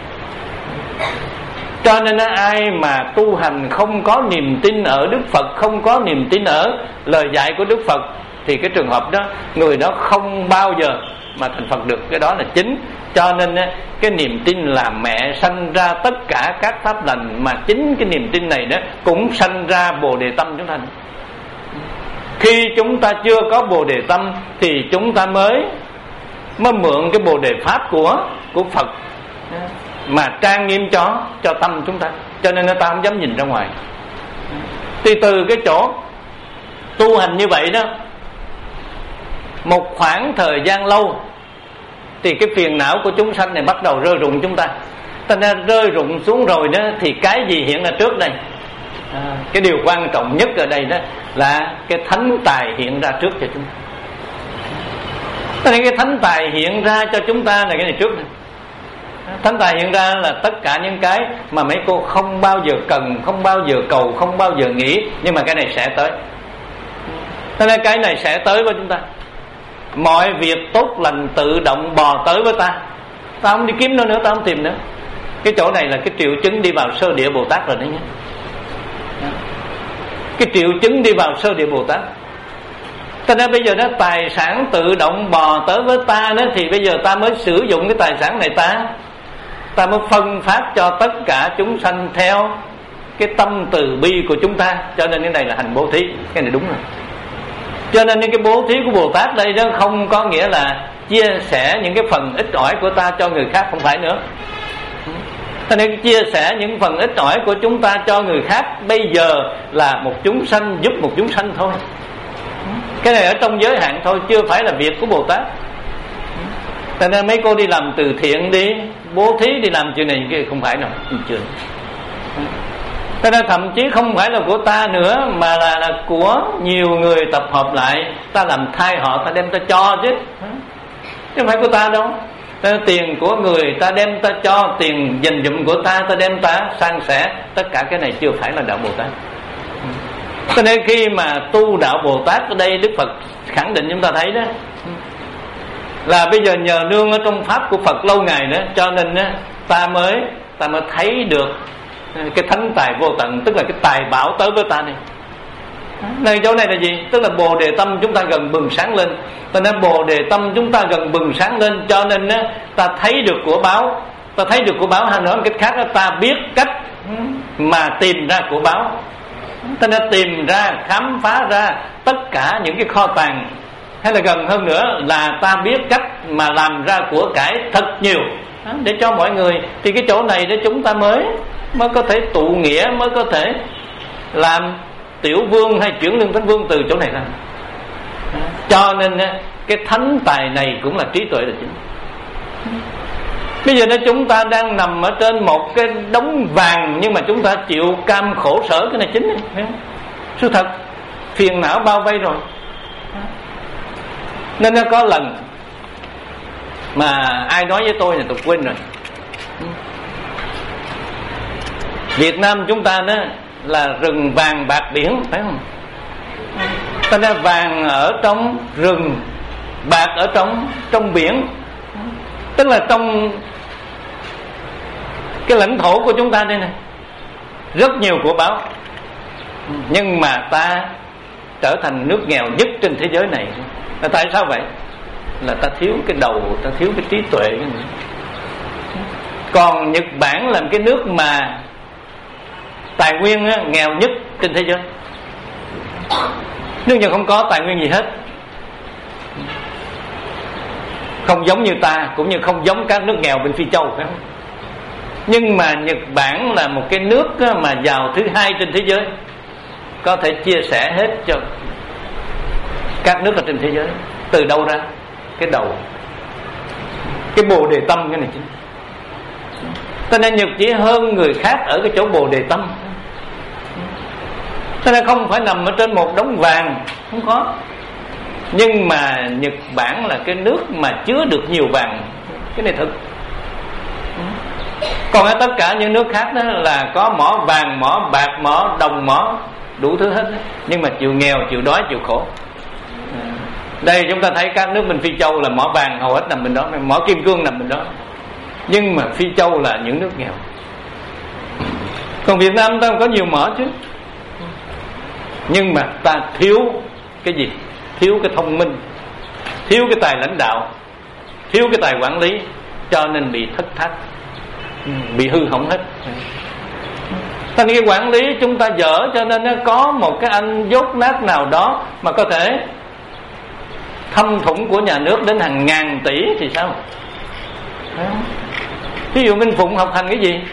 Cho nên á, ai mà tu hành không có niềm tin ở Đức Phật, không có niềm tin ở lời dạy của Đức Phật, thì cái trường hợp đó người đó không bao giờ mà thành Phật được. Cái đó là chính. Cho nên á, cái niềm tin là mẹ sanh ra tất cả các pháp lành, mà chính cái niềm tin này đó cũng sanh ra Bồ Đề tâm chúng ta. Khi chúng ta chưa có Bồ Đề tâm thì chúng ta mới mới mượn cái Bồ Đề pháp của của Phật mà trang nghiêm cho cho tâm chúng ta, cho nên người ta không dám nhìn ra ngoài. Thì từ cái chỗ tu hành như vậy đó, một khoảng thời gian lâu thì cái phiền não của chúng sanh này bắt đầu rơi rụng chúng ta. Cho nên rơi rụng xuống rồi đó, thì cái gì hiện ra trước đây? À, cái điều quan trọng nhất ở đây đó là cái thánh tài hiện ra trước cho chúng ta. Cho nên cái thánh tài hiện ra cho chúng ta là cái này trước này. Thánh tài hiện ra là tất cả những cái mà mấy cô không bao giờ cần, không bao giờ cầu, không bao giờ nghĩ, nhưng mà cái này sẽ tới. Cho nên cái này sẽ tới với chúng ta. Mọi việc tốt lành tự động bò tới với ta. Ta không đi kiếm nó nữa, ta không tìm nữa. Cái chỗ này là cái triệu chứng đi vào sơ địa Bồ Tát rồi đấy nhé. Cái triệu chứng đi vào sơ địa Bồ Tát. Cho nên bây giờ đó tài sản tự động bò tới với ta đó, thì bây giờ ta mới sử dụng cái tài sản này, ta Ta mới phân phát cho tất cả chúng sanh theo cái tâm từ bi của chúng ta. Cho nên cái này là hành bố thí. Cái này đúng rồi. Cho nên cái bố thí của Bồ Tát đây đó không có nghĩa là chia sẻ những cái phần ít ỏi của ta cho người khác, không phải nữa. Cho nên chia sẻ những phần ít ỏi của chúng ta cho người khác bây giờ là một chúng sanh giúp một chúng sanh thôi. Cái này ở trong giới hạn thôi, chưa phải là việc của Bồ Tát. Cho nên mấy cô đi làm từ thiện đi, bố thí đi làm chuyện này kia, không phải đâu, chưa. Cho nên thậm chí không phải là của ta nữa, mà là, là của nhiều người tập hợp lại, ta làm thay họ, ta đem ta cho chứ, chứ không phải của ta đâu. Tiền của người ta đem ta cho, tiền dành dụm của ta ta đem ta san sẻ, tất cả cái này chưa phải là đạo Bồ Tát. Cho nên khi mà tu đạo Bồ Tát ở đây, Đức Phật khẳng định chúng ta thấy đó, là bây giờ nhờ nương ở trong pháp của Phật lâu ngày nữa, cho nên ta mới ta mới thấy được cái thánh tài vô tận, tức là cái tài bảo tới với ta này. Này chỗ này là gì? Tức là Bồ Đề tâm chúng ta gần bừng sáng lên. Cho nên Bồ Đề tâm chúng ta gần bừng sáng lên, cho nên ta thấy được của báo. Ta thấy được của báo, hay nói một cách khác, ta biết cách mà tìm ra của báo. Ta nên tìm ra, khám phá ra tất cả những cái kho tàng, hay là gần hơn nữa là ta biết cách mà làm ra của cải thật nhiều. để cho mọi người. Thì cái chỗ này để chúng ta mới mới có thể tụ nghĩa, mới có thể làm tiểu vương hay chuyển lương thánh vương từ chỗ này ra. Cho nên cái thánh tài này cũng là trí tuệ là chính. Bây giờ đó chúng ta đang nằm ở trên một cái đống vàng, nhưng mà chúng ta chịu cam khổ sở, cái này chính này. Sự thật phiền não bao vây rồi. Nên nó có lần mà ai nói với tôi là tôi quên rồi. Việt Nam chúng ta đó là rừng vàng bạc biển, phải không? Ta nói vàng ở trong rừng, bạc ở trong trong biển. Tức là trong cái lãnh thổ của chúng ta đây này rất nhiều của báu, nhưng mà ta trở thành nước nghèo nhất trên thế giới này. Là tại sao vậy? Là ta thiếu cái đầu, ta thiếu cái trí tuệ. Còn Nhật Bản là cái nước mà tài nguyên nghèo nhất trên thế giới. Nước Nhật không có tài nguyên gì hết, không giống như ta, cũng như không giống các nước nghèo bên Phi Châu, phải không? Nhưng mà Nhật Bản là một cái nước mà giàu thứ hai trên thế giới, có thể chia sẻ hết cho các nước ở trên thế giới. Từ đâu ra? Cái đầu, cái bồ đề tâm, cái này chính. Cho nên Nhật chỉ hơn người khác ở cái chỗ bồ đề tâm. Cho nên không phải nằm ở trên một đống vàng, không có. Nhưng mà Nhật Bản là cái nước mà chứa được nhiều vàng, cái này thực. Còn ở tất cả những nước khác đó là có mỏ vàng, mỏ bạc, mỏ đồng, mỏ đủ thứ hết, nhưng mà chịu nghèo, chịu đói, chịu khổ. Đây chúng ta thấy các nước bên Phi Châu là mỏ vàng hầu hết nằm bên đó, mỏ kim cương nằm bên đó. Nhưng mà Phi Châu là những nước nghèo. Còn Việt Nam ta có nhiều mỏ chứ, nhưng mà ta thiếu cái gì? Thiếu cái thông minh, thiếu cái tài lãnh đạo, thiếu cái tài quản lý, cho nên bị thất thoát, bị hư hỏng hết. Thành cái quản lý chúng ta dở, cho nên nó có một cái anh dốt nát nào đó mà có thể thâm thủng của nhà nước đến hàng ngàn tỷ thì sao? Ví dụ Minh Phụng học hành cái gì?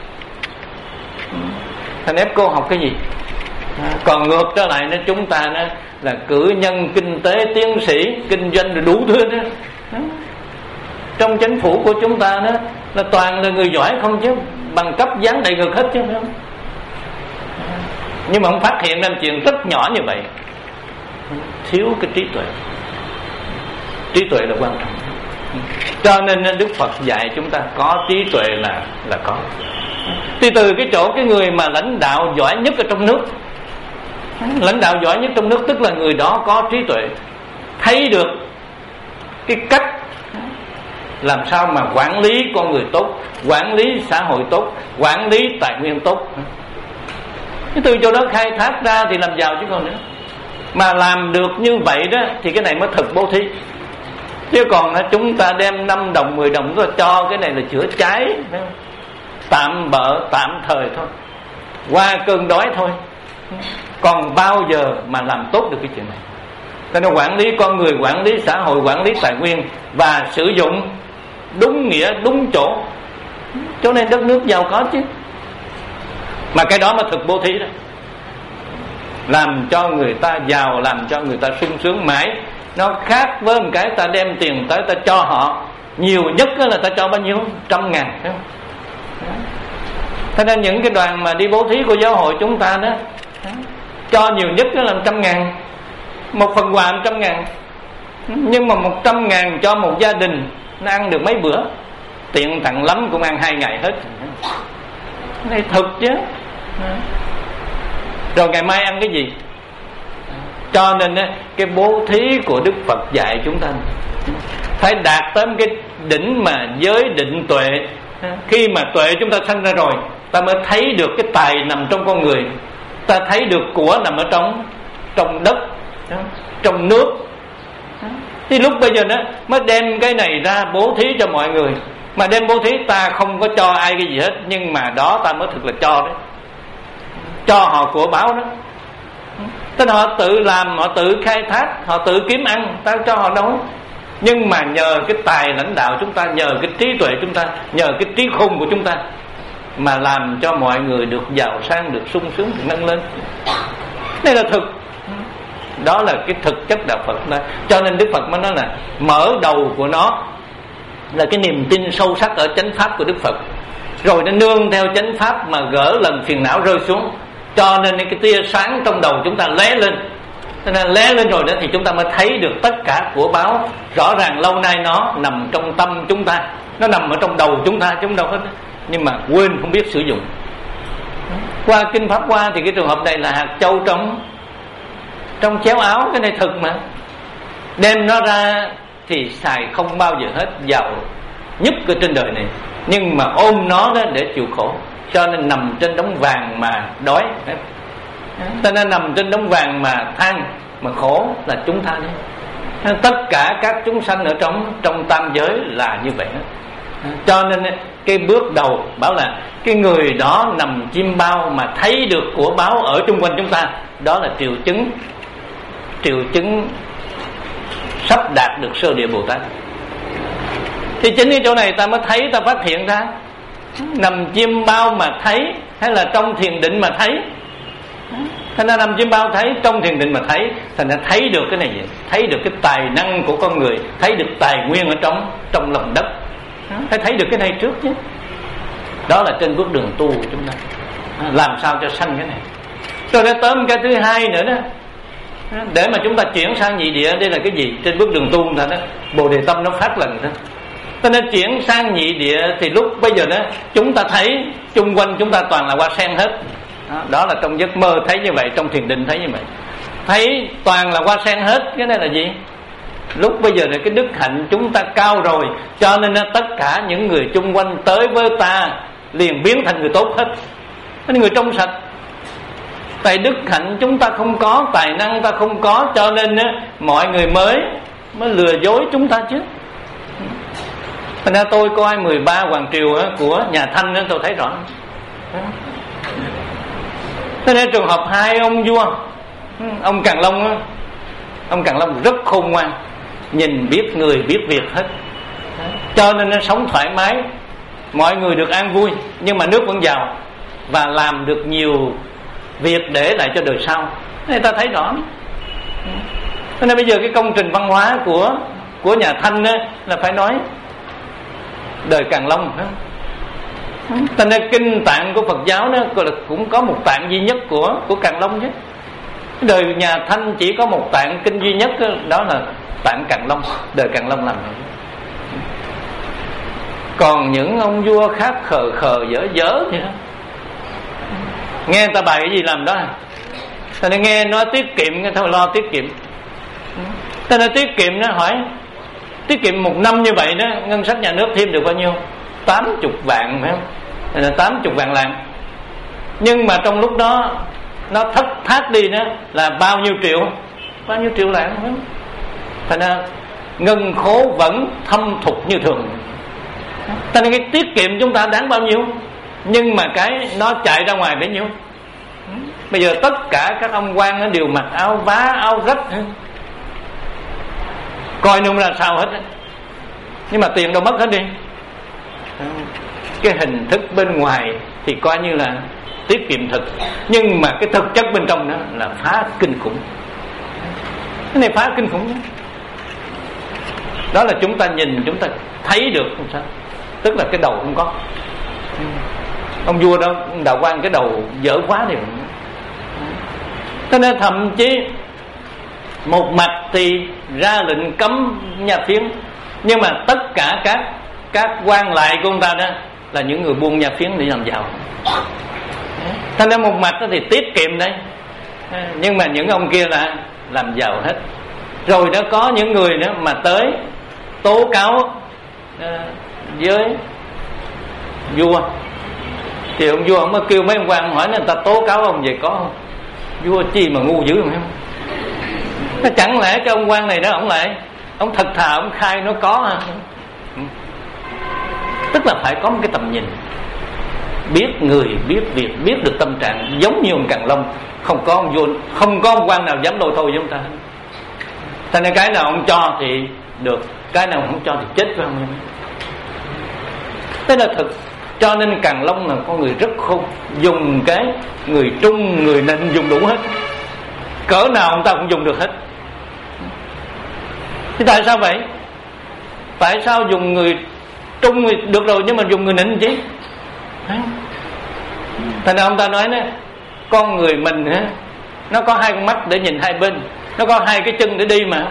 Thành ép cô học cái gì? Còn ngược trở lại nó chúng ta nó là cử nhân, kinh tế, tiến sĩ, kinh doanh rồi đủ thứ đó. Trong chính phủ của chúng ta đó là toàn là người giỏi không chứ, bằng cấp dán đầy ngực hết chứ, phải không? Nhưng mà không phát hiện ra chuyện rất nhỏ như vậy. Thiếu cái trí tuệ. Trí tuệ là quan trọng. Cho nên Đức Phật dạy chúng ta có trí tuệ là là có. Thì từ cái chỗ cái người mà lãnh đạo giỏi nhất ở trong nước, lãnh đạo giỏi nhất trong nước tức là người đó có trí tuệ, thấy được cái cách làm sao mà quản lý con người tốt, quản lý xã hội tốt, quản lý tài nguyên tốt. Cái từ chỗ đó khai thác ra thì làm giàu chứ còn nữa. Mà làm được như vậy đó thì cái này mới thực bố thí. Chứ còn chúng ta đem năm đồng, mười đồng rồi cho cái này là chữa cháy, tạm bợ, tạm thời thôi, qua cơn đói thôi. Còn bao giờ mà làm tốt được cái chuyện này? Cho nên quản lý con người, quản lý xã hội, quản lý tài nguyên và sử dụng đúng nghĩa, đúng chỗ, cho nên đất nước giàu có chứ. Mà cái đó mà thực bố thí đó, làm cho người ta giàu, làm cho người ta sung sướng mãi. Nó khác với một cái ta đem tiền tới ta cho họ, nhiều nhất là ta cho bao nhiêu? Trăm ngàn, thấy không? Thế nên những cái đoàn mà đi bố thí của giáo hội chúng ta đó, cho nhiều nhất là trăm ngàn, một phần quà một trăm ngàn. Nhưng mà một trăm ngàn cho một gia đình nó ăn được mấy bữa, tiện tặng lắm cũng ăn hai ngày hết. Này thực chứ. Rồi ngày mai ăn cái gì? Cho nên cái bố thí của Đức Phật dạy chúng ta phải đạt tới cái đỉnh mà giới định tuệ. Khi mà tuệ chúng ta sanh ra rồi, ta mới thấy được cái tài nằm trong con người, ta thấy được của nằm ở trong trong đất, trong nước. Thì lúc bây giờ nó mới đem cái này ra bố thí cho mọi người. Mà đem bố thí ta không có cho ai cái gì hết, nhưng mà đó ta mới thực là cho đấy, cho họ của báo đó. Tức là họ tự làm, họ tự khai thác, họ tự kiếm ăn, ta cho họ đâu. Nhưng mà nhờ cái tài lãnh đạo chúng ta, nhờ cái trí tuệ chúng ta, nhờ cái trí khôn của chúng ta mà làm cho mọi người được giàu sang, được sung sướng, được nâng lên. Đây là thực. Đó là cái thực chất đạo Phật đó. Cho nên Đức Phật mới nói là mở đầu của nó là cái niềm tin sâu sắc ở chánh pháp của Đức Phật, rồi nó nương theo chánh pháp mà gỡ lần phiền não rơi xuống. Cho nên cái tia sáng trong đầu chúng ta lóe lên. Cho nên lóe lên rồi đó thì chúng ta mới thấy được tất cả của báo. Rõ ràng lâu nay nó nằm trong tâm chúng ta, nó nằm ở trong đầu chúng ta, chúng đâu hết, nhưng mà quên không biết sử dụng. Qua kinh Pháp Hoa thì cái trường hợp này là hạt châu trong trong chéo áo. Cái này thực mà, đem nó ra thì xài không bao giờ hết, giàu nhất ở trên đời này, nhưng mà ôm nó đó để chịu khổ. Cho nên nằm trên đống vàng mà đói, cho nên nằm trên đống vàng mà than mà khổ là chúng ta đấy. Tất cả các chúng sanh ở trong trong tam giới là như vậy đó. Cho nên cái bước đầu bảo là cái người đó nằm chim bao mà thấy được của báo ở chung quanh chúng ta, đó là triệu chứng triệu chứng sắp đạt được sơ địa Bồ Tát. Thì chính cái chỗ này ta mới thấy, ta phát hiện ra nằm chim bao mà thấy, hay là trong thiền định mà thấy. Thành ra nằm chim bao thấy, trong thiền định mà thấy. Thành ra thấy được cái này gì? Thấy được cái tài năng của con người, thấy được tài nguyên ở trong trong lòng đất. Phải thấy được cái này trước chứ. Đó là trên bước đường tu của chúng ta, làm sao cho sanh cái này. Rồi nó tóm cái thứ hai nữa đó, để mà chúng ta chuyển sang nhị địa. Đây là cái gì? Trên bước đường tu ta đó, Bồ Đề Tâm nó phát lần đó. Cho nên chuyển sang nhị địa thì lúc bây giờ đó chúng ta thấy chung quanh chúng ta toàn là hoa sen hết. Đó, đó là trong giấc mơ thấy như vậy, trong thiền định thấy như vậy, thấy toàn là hoa sen hết. Cái này là gì? Lúc bây giờ là cái đức hạnh chúng ta cao rồi, cho nên tất cả những người chung quanh tới với ta liền biến thành người tốt hết, những người trong sạch. Tại đức hạnh chúng ta không có, tài năng ta không có, cho nên mọi người mới mới lừa dối chúng ta chứ. Thành ra tôi coi mười ba Hoàng Triều của nhà Thanh đó, tôi thấy rõ. Thế nên trường hợp hai ông vua, ông Càn Long, ông Càn Long rất khôn ngoan, nhìn biết người biết việc hết, cho nên nó sống thoải mái, mọi người được an vui, nhưng mà nước vẫn giàu và làm được nhiều việc để lại cho đời sau. Người ta thấy rõ. Thế nên bây giờ cái công trình văn hóa của của nhà Thanh đó, là phải nói đời Càn Long. Cho nên kinh tạng của Phật giáo đó cũng có một tạng duy nhất của của Càn Long chứ. Đời nhà Thanh chỉ có một tạng kinh duy nhất, đó là tạng Càn Long, đời Càn Long làm rồi. Còn những ông vua khác khờ khờ dở dở thì đó, nghe người ta bài cái gì làm đó. Cho nên nghe nói tiết kiệm, cái thôi lo tiết kiệm. Cho nên tiết kiệm nó hỏi tiết kiệm một năm như vậy đó, ngân sách nhà nước thêm được bao nhiêu? Tám chục vạn, phải không? Là tám chục vạn lạng. Nhưng mà trong lúc đó nó thất thoát đi đó là bao nhiêu triệu? Bao nhiêu triệu lạng, phải không? Thành ra ngân khố vẫn thâm thục như thường. Cho nên cái tiết kiệm chúng ta đáng bao nhiêu, nhưng mà cái nó chạy ra ngoài bấy nhiêu. Bây giờ tất cả các ông quan nó đều mặc áo vá, áo rách, coi nung ra sao hết, nhưng mà tiền đâu mất hết đi. Cái hình thức bên ngoài thì coi như là tiết kiệm thực, nhưng mà cái thực chất bên trong đó là phá kinh khủng. Cái này phá kinh khủng. Đó là chúng ta nhìn, chúng ta thấy được không sao. Tức là cái đầu không có. Ông vua đó, Đạo Quan cái đầu dở quá thì. Cho nên thậm chí một mặt thì ra lệnh cấm nhà phiến, nhưng mà tất cả các các quan lại của ông ta đó là những người buôn nhà phiến để làm giàu. Cho nên một mặt thì tiết kiệm đây, nhưng mà những ông kia là làm giàu hết. Rồi đó có những người đó mà tới tố cáo uh, với vua, thì ông vua ông mới kêu mấy ông quan hỏi người ta tố cáo ông về có không? Vua chi mà ngu dữ mà không? Nó chẳng lẽ cái ông quan này đó ông lại ông thật thà ông khai nó có hả? Tức là phải có một cái tầm nhìn, biết người biết việc, biết được tâm trạng, giống như ông Càn Long. Không có ông vua, không có ông quan nào dám lôi thôi với ông ta. Cho nên cái nào ông cho thì được, cái nào không cho thì chết với ông. Thế là thực. Cho nên Càn Long là con người rất khôn, dùng cái người trung người nịnh dùng đủ hết, cỡ nào ông ta cũng dùng được hết. Thế tại sao vậy? Tại sao dùng người trung người được rồi nhưng mà dùng người nịnh chứ? Thành ra ông ta nói nè, con người mình á, nó có hai con mắt để nhìn hai bên, nó có hai cái chân để đi mà,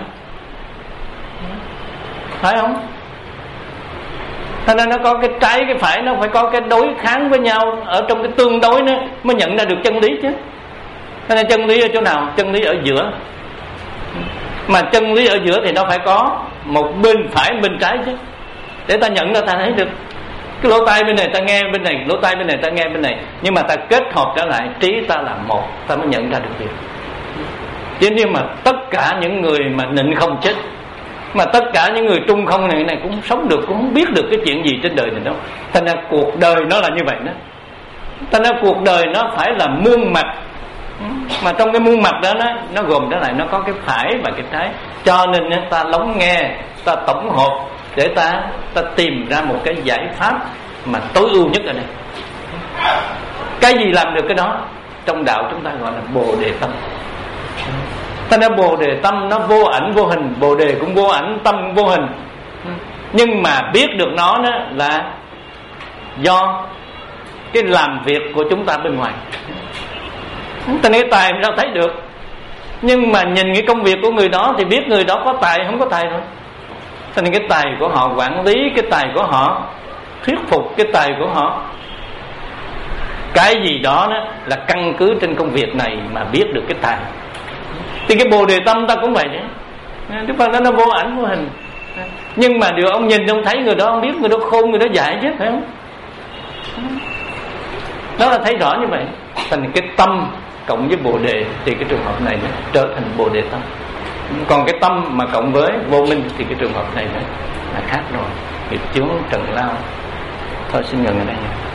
phải không? Thành ra nó có cái trái cái phải, nó phải có cái đối kháng với nhau, ở trong cái tương đối nó mới nhận ra được chân lý chứ. Thành ra chân lý ở chỗ nào? Chân lý ở giữa. Mà chân lý ở giữa thì nó phải có một bên phải bên trái chứ, để ta nhận ra ta thấy được. Cái lỗ tai bên này ta nghe bên này, lỗ tai bên này ta nghe bên này, nhưng mà ta kết hợp trở lại, trí ta là một, ta mới nhận ra được việc. Chứ nhưng mà tất cả những người mà nịnh không chết, mà tất cả những người trung không này này cũng sống được, cũng không biết được cái chuyện gì trên đời này đâu. Thành ra cuộc đời nó là như vậy đó. Thành ra cuộc đời nó phải là muôn mặt, mà trong cái muôn mặt đó nó, nó gồm trở lại, nó có cái phải và cái trái. Cho nên ta lắng nghe, ta tổng hợp để ta ta tìm ra một cái giải pháp mà tối ưu nhất ở đây. Cái gì làm được cái đó? Trong đạo chúng ta gọi là Bồ Đề Tâm. Thành ra Bồ Đề Tâm nó vô ảnh vô hình, Bồ Đề cũng vô ảnh, tâm cũng vô hình. Nhưng mà biết được nó đó là do cái làm việc của chúng ta bên ngoài. Ta nghĩ tài mình đâu thấy được, nhưng mà nhìn cái công việc của người đó thì biết người đó có tài không có tài thôi. Cho nên cái tài của họ quản lý, cái tài của họ thuyết phục, cái tài của họ cái gì đó, đó là căn cứ trên công việc này mà biết được cái tài. Thì cái Bồ Đề Tâm ta cũng vậy chứ. Đức Phật đó nó vô ảnh vô hình, nhưng mà điều ông nhìn ông thấy người đó, ông biết người đó khôn, người đó dạy chứ, phải không? Đó là thấy rõ như vậy. Thành cái tâm cộng với Bồ Đề thì cái trường hợp này nó trở thành Bồ Đề Tâm. Còn cái tâm mà cộng với vô minh thì cái trường hợp này là khác rồi, nghiệp chướng trần lao. Thôi xin ngừng ở đây.